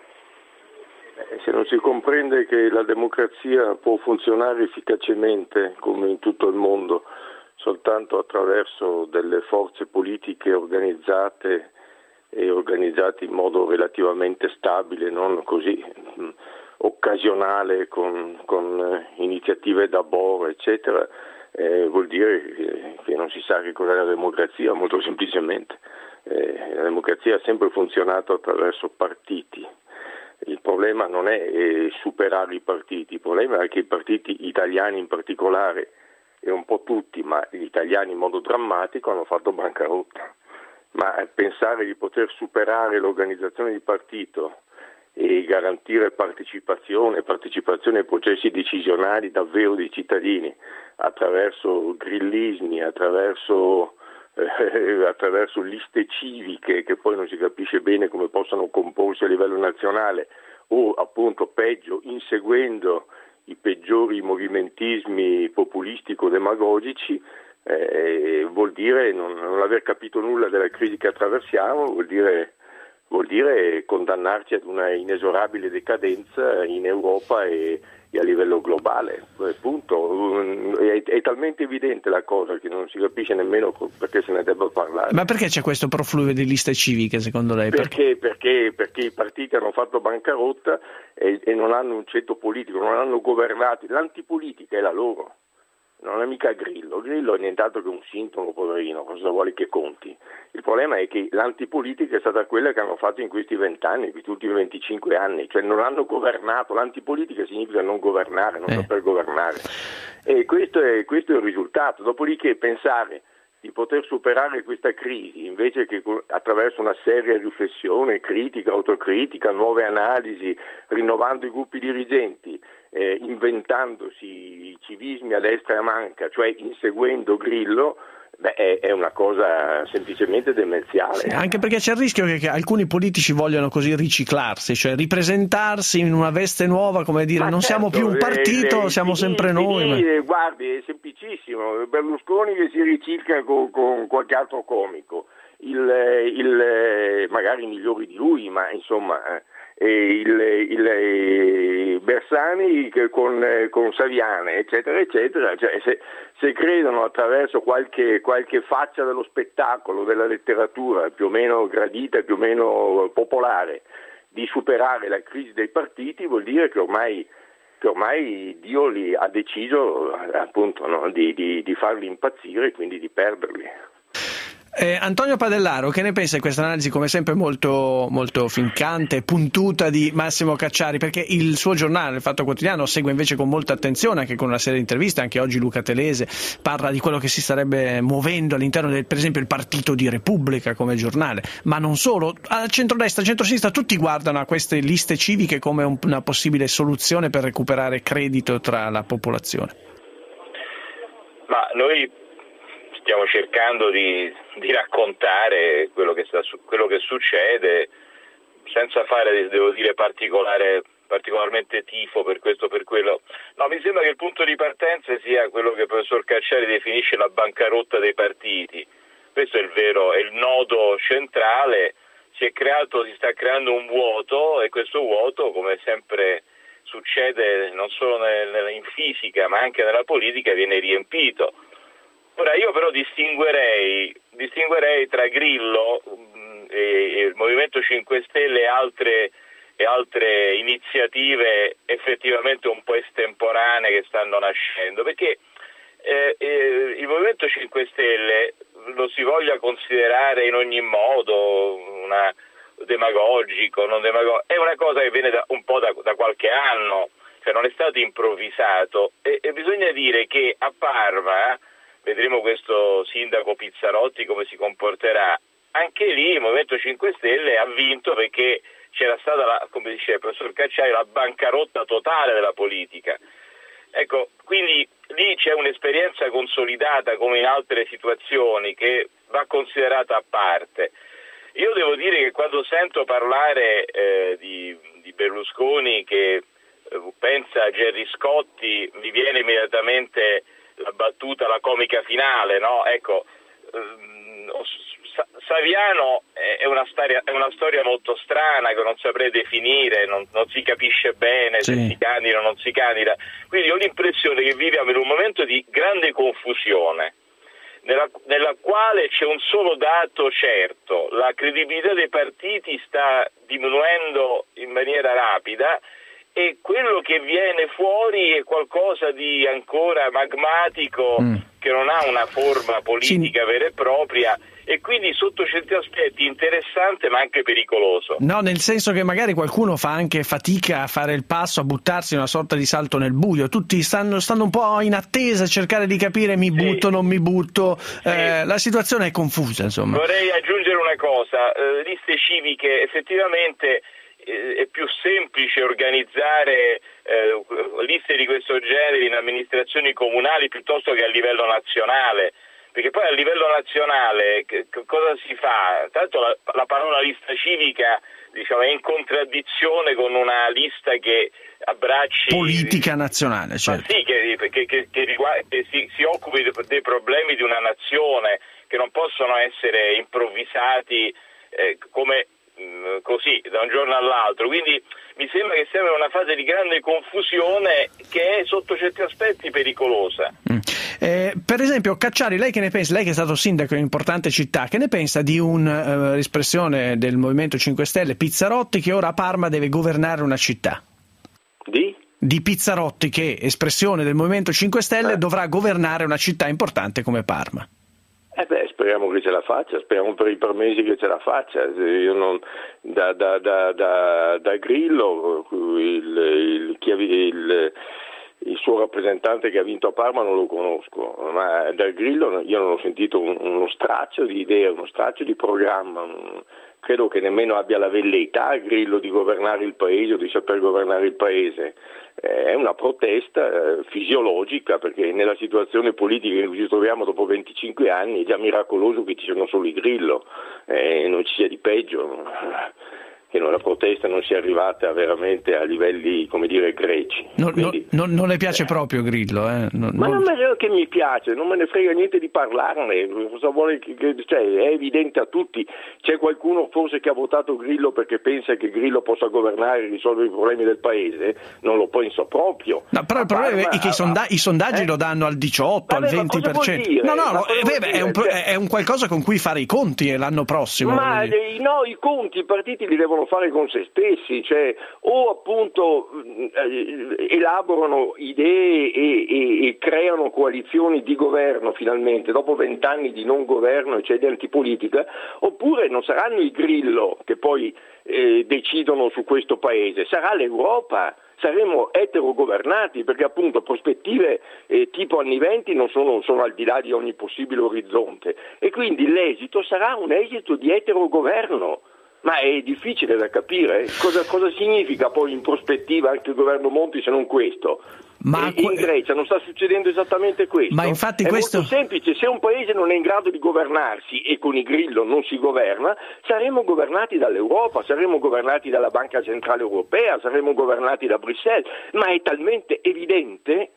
Se non si comprende che la democrazia può funzionare efficacemente, come in tutto il mondo, soltanto attraverso delle forze politiche organizzate e organizzate in modo relativamente stabile, non così mh, occasionale con, con eh, iniziative d'aboro, eccetera, eh, vuol dire che, che non si sa che cos'è la democrazia, molto semplicemente. Eh, la democrazia ha sempre funzionato attraverso partiti. Il problema non è eh, superare i partiti, il problema è che i partiti italiani in particolare, e un po' tutti, ma gli italiani in modo drammatico, hanno fatto bancarotta. Ma pensare di poter superare l'organizzazione di partito e garantire partecipazione, partecipazione ai processi decisionali davvero dei cittadini attraverso grillismi, attraverso, eh, attraverso liste civiche che poi non si capisce bene come possano comporsi a livello nazionale, o appunto peggio inseguendo i peggiori movimentismi populistico-demagogici, eh, vuol dire non, non aver capito nulla della crisi che attraversiamo, vuol dire vuol dire condannarci ad una inesorabile decadenza in Europa e, e a livello globale. Punto. È, è talmente evidente la cosa che non si capisce nemmeno perché se ne debba parlare. Ma perché c'è questo profluvio di liste civiche secondo lei? Perché, perché, perché i partiti hanno fatto bancarotta e, e non hanno un ceto politico, non hanno governato. L'antipolitica è la loro. Non è mica Grillo, Grillo è nient'altro che un sintomo, poverino, cosa vuole che conti. Il problema è che l'antipolitica è stata quella che hanno fatto in questi vent'anni, in questi ultimi venticinque anni, cioè non hanno governato. L'antipolitica significa non governare, non eh. saper governare. E questo è, questo è il risultato. Dopodiché pensare di poter superare questa crisi invece che attraverso una seria riflessione, critica, autocritica, nuove analisi, rinnovando i gruppi dirigenti, eh, inventandosi i civismi a destra e a manca, cioè inseguendo Grillo, beh, è, è una cosa semplicemente demenziale. Sì, anche perché c'è il rischio che, che alcuni politici vogliano così riciclarsi, cioè ripresentarsi in una veste nuova, come dire, ma non certo, siamo più un partito, le, siamo finire, sempre noi. Finire, ma... Guardi, è semplicissimo, Berlusconi che si ricicla con, con qualche altro comico, il, il, magari migliori di lui, ma insomma... E il, il Bersani con, con Saviane, eccetera, eccetera, cioè se, se credono attraverso qualche, qualche faccia dello spettacolo, della letteratura più o meno gradita, più o meno popolare, di superare la crisi dei partiti, vuol dire che ormai, che ormai Dio li ha deciso appunto no, di, di, di farli impazzire e quindi di perderli. Eh, Antonio Padellaro, che ne pensa di questa analisi come sempre molto, molto fincante, puntuta di Massimo Cacciari? Perché il suo giornale, il Fatto Quotidiano, segue invece con molta attenzione, anche con una serie di interviste, anche oggi Luca Telese parla di quello che si starebbe muovendo all'interno del, per esempio, il Partito di Repubblica come giornale, ma non solo, a centrodestra, a centrosinistra tutti guardano a queste liste civiche come un, una possibile soluzione per recuperare credito tra la popolazione. Ma noi stiamo cercando di, di raccontare quello che, sta, quello che succede senza fare, devo dire, particolare, particolarmente tifo per questo o per quello. No, mi sembra che il punto di partenza sia quello che il professor Cacciari definisce la bancarotta dei partiti. Questo è il vero, è il nodo centrale. Si è creato, si sta creando un vuoto e questo vuoto, come sempre succede non solo nel, in fisica ma anche nella politica, viene riempito. Ora io però distinguerei, distinguerei tra Grillo mh, e, e il Movimento cinque Stelle e altre, e altre iniziative effettivamente un po' estemporanee che stanno nascendo, perché eh, eh, il Movimento cinque Stelle lo si voglia considerare in ogni modo una demagogico, non demagogico, è una cosa che viene da, un po' da, da qualche anno, cioè non è stato improvvisato e, e bisogna dire che a Parma, vedremo questo sindaco Pizzarotti come si comporterà, anche lì il Movimento cinque Stelle ha vinto perché c'era stata, la, come dice il professor Cacciari, la bancarotta totale della politica. Ecco, quindi lì c'è un'esperienza consolidata come in altre situazioni che va considerata a parte. Io devo dire che quando sento parlare eh, di, di Berlusconi che eh, pensa a Gerry Scotti, mi viene immediatamente la battuta, la comica finale, no? Ecco, ehm, Saviano è una storia, è una storia molto strana che non saprei definire, non, non si capisce bene se sì. si candida o non si candida. Quindi ho l'impressione che viviamo in un momento di grande confusione, nella, nella quale c'è un solo dato certo: la credibilità dei partiti sta diminuendo in maniera rapida e quello che viene fuori è qualcosa di ancora magmatico, mm. che non ha una forma politica sì. vera e propria, e quindi sotto certi aspetti interessante ma anche pericoloso. No, nel senso che magari qualcuno fa anche fatica a fare il passo, a buttarsi in una sorta di salto nel buio, tutti stanno, stanno un po' in attesa a cercare di capire mi butto, sì. non mi butto, sì. eh, la situazione è confusa, insomma. Vorrei aggiungere una cosa, eh, liste civiche effettivamente eh, è più semplice organizzare eh, liste di questo genere in amministrazioni comunali piuttosto che a livello nazionale, perché poi a livello nazionale che, che cosa si fa? Tanto la, la parola lista civica, diciamo, è in contraddizione con una lista che abbracci politica nazionale, certo. Ma sì, che, che, che, che, riguarda, che si, si occupi dei problemi di una nazione, che non possono essere improvvisati eh, come mh, così da un giorno all'altro. Quindi mi sembra che siamo in una fase di grande confusione che è sotto certi aspetti pericolosa. Mm. Eh, per esempio, Cacciari, lei che ne pensa? Lei che è stato sindaco in un'importante città, che ne pensa di un'espressione uh, del Movimento cinque Stelle, Pizzarotti, che ora a Parma deve governare una città? Di? Di Pizzarotti, che espressione del Movimento cinque Stelle eh. dovrà governare una città importante come Parma. Eh beh, speriamo che ce la faccia, speriamo per i permessi che ce la faccia. Io non, da, da, da, da, da Grillo, il, il, chi ha, il, il suo rappresentante che ha vinto a Parma non lo conosco, ma da Grillo io non ho sentito un, uno straccio di idea, uno straccio di programma. Un, credo che nemmeno abbia la velleità Grillo di governare il paese o di saper governare il paese. È una protesta eh, fisiologica, perché nella situazione politica in cui ci troviamo dopo venticinque anni è già miracoloso che ci siano solo i Grillo e eh, non ci sia di peggio, che la protesta non sia arrivata veramente a livelli, come dire, greci. No, Quindi, no, non, non le piace eh. proprio Grillo? Eh? No, ma non, non è che mi piace, non me ne frega niente di parlarne, cosa vuole che, cioè, è evidente a tutti. C'è qualcuno forse che ha votato Grillo perché pensa che Grillo possa governare e risolvere i problemi del paese? Non lo penso proprio. No, però il problema Parma, è che i, sonda- i sondaggi eh? lo danno al diciotto, Vabbè, al venti per cento. Dire? No, no, no eh, beh, è, un, cioè, è un qualcosa con cui fare i conti l'anno prossimo. Ma i, no, i conti i partiti li devono fare con se stessi, cioè o appunto eh, elaborano idee e, e, e creano coalizioni di governo finalmente dopo vent'anni di non governo, cioè di antipolitica, oppure non saranno i Grillo che poi eh, decidono su questo paese, sarà l'Europa. Saremo eterogovernati, perché appunto prospettive eh, tipo anni venti non sono, sono al di là di ogni possibile orizzonte, e quindi l'esito sarà un esito di eterogoverno. Ma è difficile da capire cosa, cosa significa poi in prospettiva anche il governo Monti se non questo. Ma in Grecia non sta succedendo esattamente questo. Ma infatti è questo... molto semplice, se un paese non è in grado di governarsi e con i Grillo non si governa, saremo governati dall'Europa, saremo governati dalla Banca Centrale Europea, saremo governati da Bruxelles, ma è talmente evidente.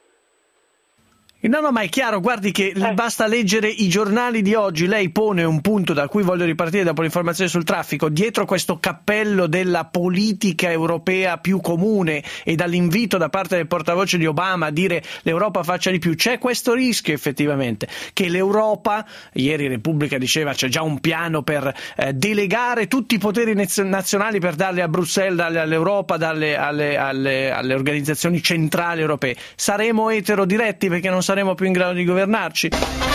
No, no, ma è chiaro, guardi che eh. basta leggere i giornali di oggi, lei pone un punto da cui voglio ripartire dopo l'informazione sul traffico, dietro questo cappello della politica europea più comune e dall'invito da parte del portavoce di Obama a dire l'Europa faccia di più, c'è questo rischio effettivamente, che l'Europa, ieri Repubblica diceva c'è già un piano per eh, delegare tutti i poteri nazionali per darli a Bruxelles, darli all'Europa, darli alle, alle, alle organizzazioni centrali europee, saremo eterodiretti perché non saremo più in grado di governarci.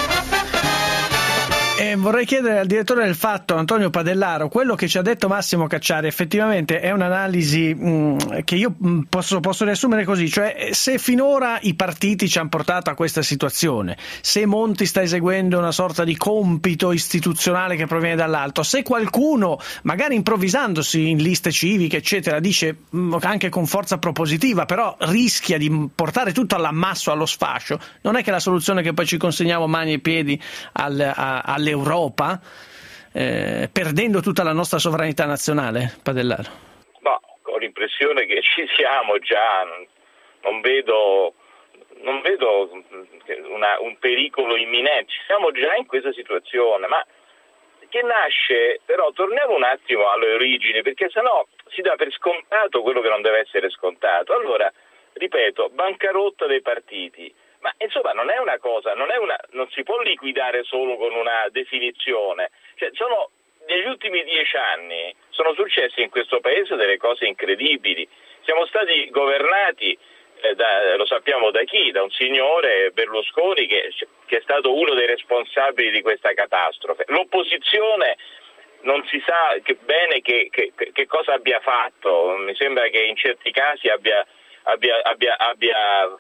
E vorrei chiedere al direttore del Fatto, Antonio Padellaro, quello che ci ha detto Massimo Cacciari effettivamente è un'analisi mh, che io mh, posso, posso riassumere così, cioè se finora i partiti ci hanno portato a questa situazione, se Monti sta eseguendo una sorta di compito istituzionale che proviene dall'alto, se qualcuno magari improvvisandosi in liste civiche eccetera dice mh, anche con forza propositiva, però rischia di portare tutto all'ammasso, allo sfascio, non è che la soluzione è che poi ci consegniamo mani e piedi al, a, al l'Europa, eh, perdendo tutta la nostra sovranità nazionale, Padellaro? No, ho l'impressione che ci siamo già, non vedo, non vedo una, un pericolo imminente, ci siamo già in questa situazione, ma che nasce, però torniamo un attimo alle origini, perché sennò si dà per scontato quello che non deve essere scontato. Allora, ripeto, bancarotta dei partiti. Ma insomma non è una cosa, non, è una, non si può liquidare solo con una definizione. Cioè, sono, negli ultimi dieci anni sono successe in questo paese delle cose incredibili. Siamo stati governati eh, da, lo sappiamo da chi? Da un signore, Berlusconi, che, che è stato uno dei responsabili di questa catastrofe. L'opposizione non si sa che, bene che, che, che cosa abbia fatto, mi sembra che in certi casi abbia, abbia, abbia, abbia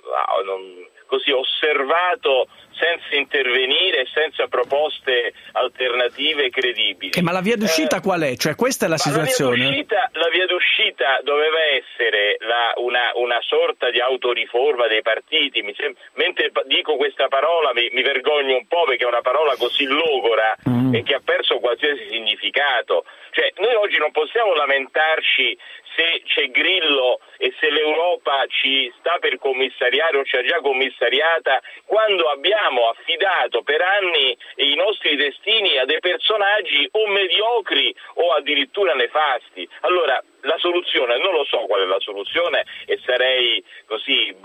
non, così osservato senza intervenire, senza proposte alternative credibili. Eh, ma la via d'uscita eh, qual è? Cioè questa è la situazione? La via d'uscita, la via d'uscita doveva essere la, una, una sorta di autoriforma dei partiti. Mi sem- mentre dico questa parola mi, mi vergogno un po' perché è una parola così logora mm. e che ha perso qualsiasi significato. Cioè noi oggi non possiamo lamentarci se c'è Grillo e se l'Europa ci sta per commissariare o ci ha già commissariata, quando abbiamo affidato per anni i nostri destini a dei personaggi o mediocri o addirittura nefasti. Allora la soluzione, non lo so qual è la soluzione e sarei così,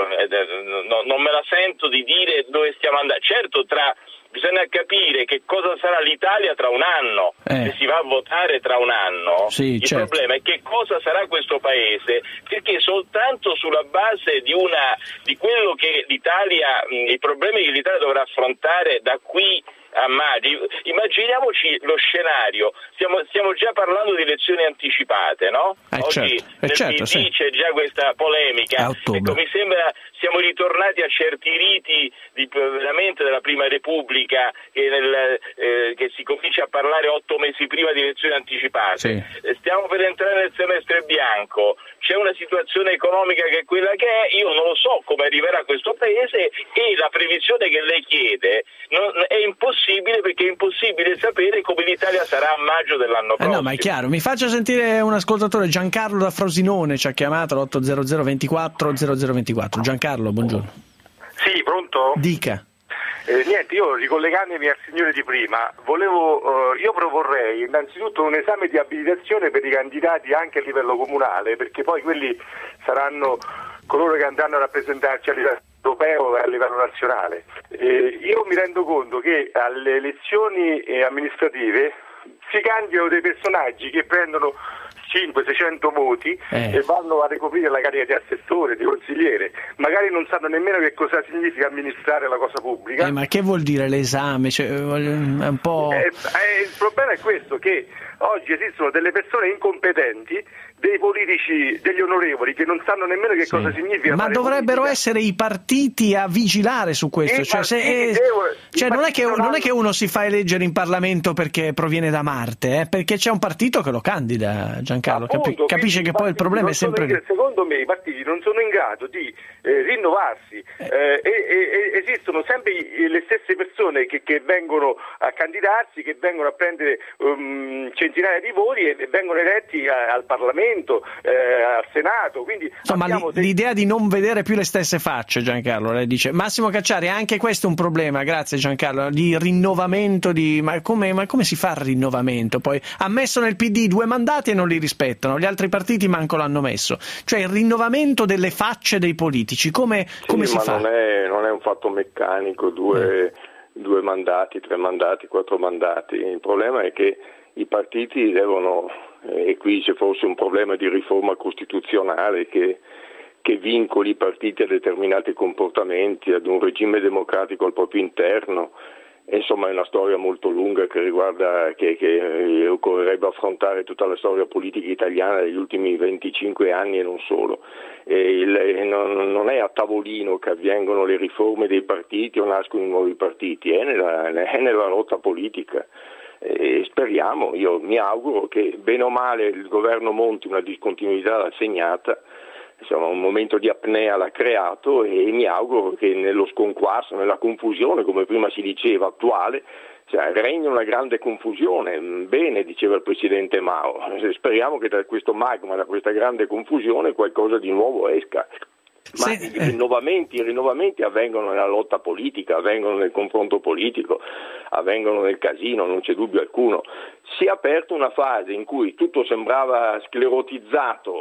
no, non me la sento di dire dove stiamo andando. Certo, tra bisogna capire che cosa sarà l'Italia tra un anno, eh. se si va a votare tra un anno. Sì, il certo. problema è che cosa sarà questo paese, perché soltanto sulla base di una di quello che l'Italia, i problemi che l'Italia dovrà affrontare da qui a maggio, immaginiamoci lo scenario, stiamo, stiamo già parlando di elezioni anticipate, no? Eh, Oggi certo, nel certo, P D sì. c'è già questa polemica, ecco, mi sembra siamo ritornati a certi riti di, veramente della Prima Repubblica, che, nel, eh, che si comincia a parlare otto mesi prima di elezioni anticipate. Sì. Stiamo per entrare nel semestre bianco, c'è una situazione economica che è quella che è, io non lo so come arriverà questo paese e la previsione che lei chiede non, è impossibile, perché è impossibile sapere come l'Italia sarà a maggio dell'anno prossimo. Eh no, ma è chiaro. Mi faccia sentire un ascoltatore, Giancarlo da Frosinone, ci ha chiamato all'otto zero zero ventiquattro zero zero ventiquattro. Giancarlo, buongiorno. Sì, pronto? Dica. Eh, niente, io ricollegandomi al signore di prima, volevo, eh, io proporrei innanzitutto un esame di abilitazione per i candidati anche a livello comunale, perché poi quelli saranno coloro che andranno a rappresentarci a livello europeo e a livello nazionale. Eh, io mi rendo conto che alle elezioni amministrative si candidano dei personaggi che prendono cinquecento seicento voti eh. e vanno a ricoprire la carica di assessore, di consigliere, magari non sanno nemmeno che cosa significa amministrare la cosa pubblica. Eh, ma che vuol dire l'esame? Cioè, è un po'... eh, eh, il problema è questo, che oggi esistono delle persone incompetenti, dei politici, degli onorevoli che non sanno nemmeno che sì. cosa significa. Ma dovrebbero politica. essere i partiti a vigilare su questo. Cioè, se è... devo... cioè non, è che, non, non è che uno si fa eleggere in Parlamento perché proviene da Marte, eh? Perché c'è un partito che lo candida, Giancarlo. Appunto, Capi... Capisce che poi il problema è sempre... In... Secondo me i partiti non sono in grado di eh, rinnovarsi eh. Eh, e, e, esistono sempre le stesse persone che, che vengono a candidarsi, che vengono a prendere um, centinaia di voti e vengono eletti a, al Parlamento. Eh, al Senato, quindi insomma l- dei... l'idea di non vedere più le stesse facce, Giancarlo, lei dice. Massimo Cacciari, anche questo è un problema, grazie Giancarlo, di rinnovamento di ma come, ma come si fa il rinnovamento? Poi ha messo nel P D due mandati e non li rispettano, gli altri partiti manco l'hanno messo, cioè il rinnovamento delle facce dei politici, come, sì, come si ma fa? Non è, non è un fatto meccanico, due, eh. due mandati, tre mandati, quattro mandati, il problema è che i partiti devono, e qui c'è forse un problema di riforma costituzionale che, che vincoli i partiti a determinati comportamenti, ad un regime democratico al proprio interno. E insomma è una storia molto lunga che riguarda, che, che occorrerebbe affrontare tutta la storia politica italiana degli ultimi venticinque anni e non solo. E il, non, non è a tavolino che avvengono le riforme dei partiti o nascono i nuovi partiti, è nella, è nella rotta politica. E speriamo, io mi auguro che bene o male il governo Monti una discontinuità l'ha segnata, insomma un momento di apnea l'ha creato, e mi auguro che nello sconquasso, nella confusione, come prima si diceva, attuale, cioè, regna una grande confusione. Bene, diceva il presidente Mao, speriamo che da questo magma, da questa grande confusione, qualcosa di nuovo esca. Ma sì, i, rinnovamenti, i rinnovamenti avvengono nella lotta politica, avvengono nel confronto politico, avvengono nel casino, non c'è dubbio alcuno. Si è aperta una fase in cui tutto sembrava sclerotizzato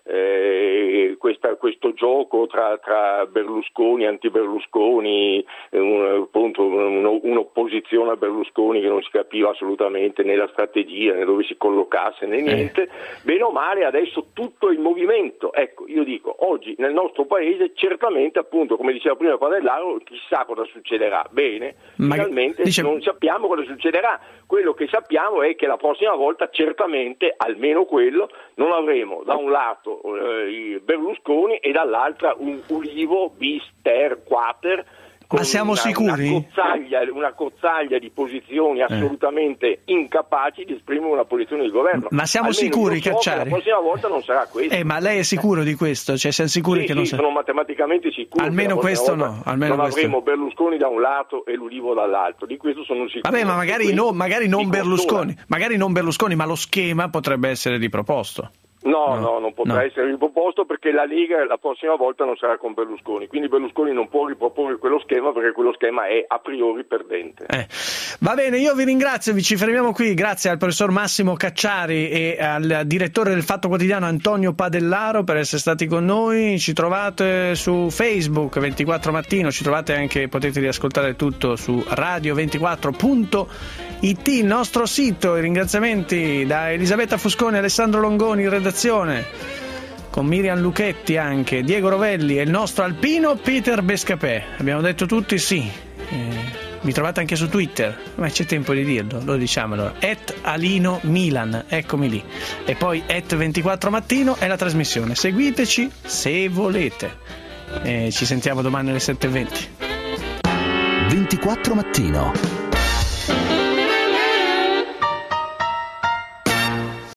eh, questa, questo gioco tra, tra Berlusconi e anti-Berlusconi, un, appunto, un, un'opposizione a Berlusconi che non si capiva assolutamente né la strategia né dove si collocasse né niente, eh. bene o male adesso tutto il movimento, ecco, io dico, oggi nel nostro paese certamente, appunto, come diceva prima Padellaro, chissà cosa succederà, bene, Ma finalmente dice... non sappiamo cosa succederà, quello che sappiamo è che la prossima volta certamente, almeno quello, non avremo da un lato eh, Berlusconi e dall'altra un Ulivo bis ter quater. Ma siamo una, sicuri? Una cozzaglia, una cozzaglia di posizioni assolutamente eh. incapaci di esprimere una posizione di governo. Ma siamo Almeno sicuri, so Cacciari? La prossima volta non sarà questo. Eh, ma lei è sicuro di questo? Cioè, siamo sicuri sì, che non sì, sarà? sono matematicamente sicuro. Almeno questo no. Almeno non questo. avremo Berlusconi da un lato e l'Ulivo dall'altro. Di questo sono sicuro. Vabbè, ma magari, no, magari non Berlusconi, magari non Berlusconi, ma lo schema potrebbe essere riproposto. No, no, no, non potrà no. essere riproposto perché la Lega la prossima volta non sarà con Berlusconi, quindi Berlusconi non può riproporre quello schema perché quello schema è a priori perdente. Eh. Va bene, io vi ringrazio, vi ci fermiamo qui, grazie al professor Massimo Cacciari e al direttore del Fatto Quotidiano Antonio Padellaro per essere stati con noi. Ci trovate su Facebook ventiquattro Mattino, ci trovate anche, potete riascoltare tutto su radio ventiquattro punto it, il nostro sito. I ringraziamenti da Elisabetta Fusconi e Alessandro Longoni in redazione, con Miriam Luchetti anche, Diego Rovelli e il nostro alpino Peter Bescapè. Abbiamo detto tutti sì. Eh, mi trovate anche su Twitter, ma c'è tempo di dirlo, lo diciamo allora. at Alino Milan, eccomi lì. E poi at ventiquattro Mattino è la trasmissione. Seguiteci se volete. Eh, ci sentiamo domani alle sette e venti. ventiquattro Mattino.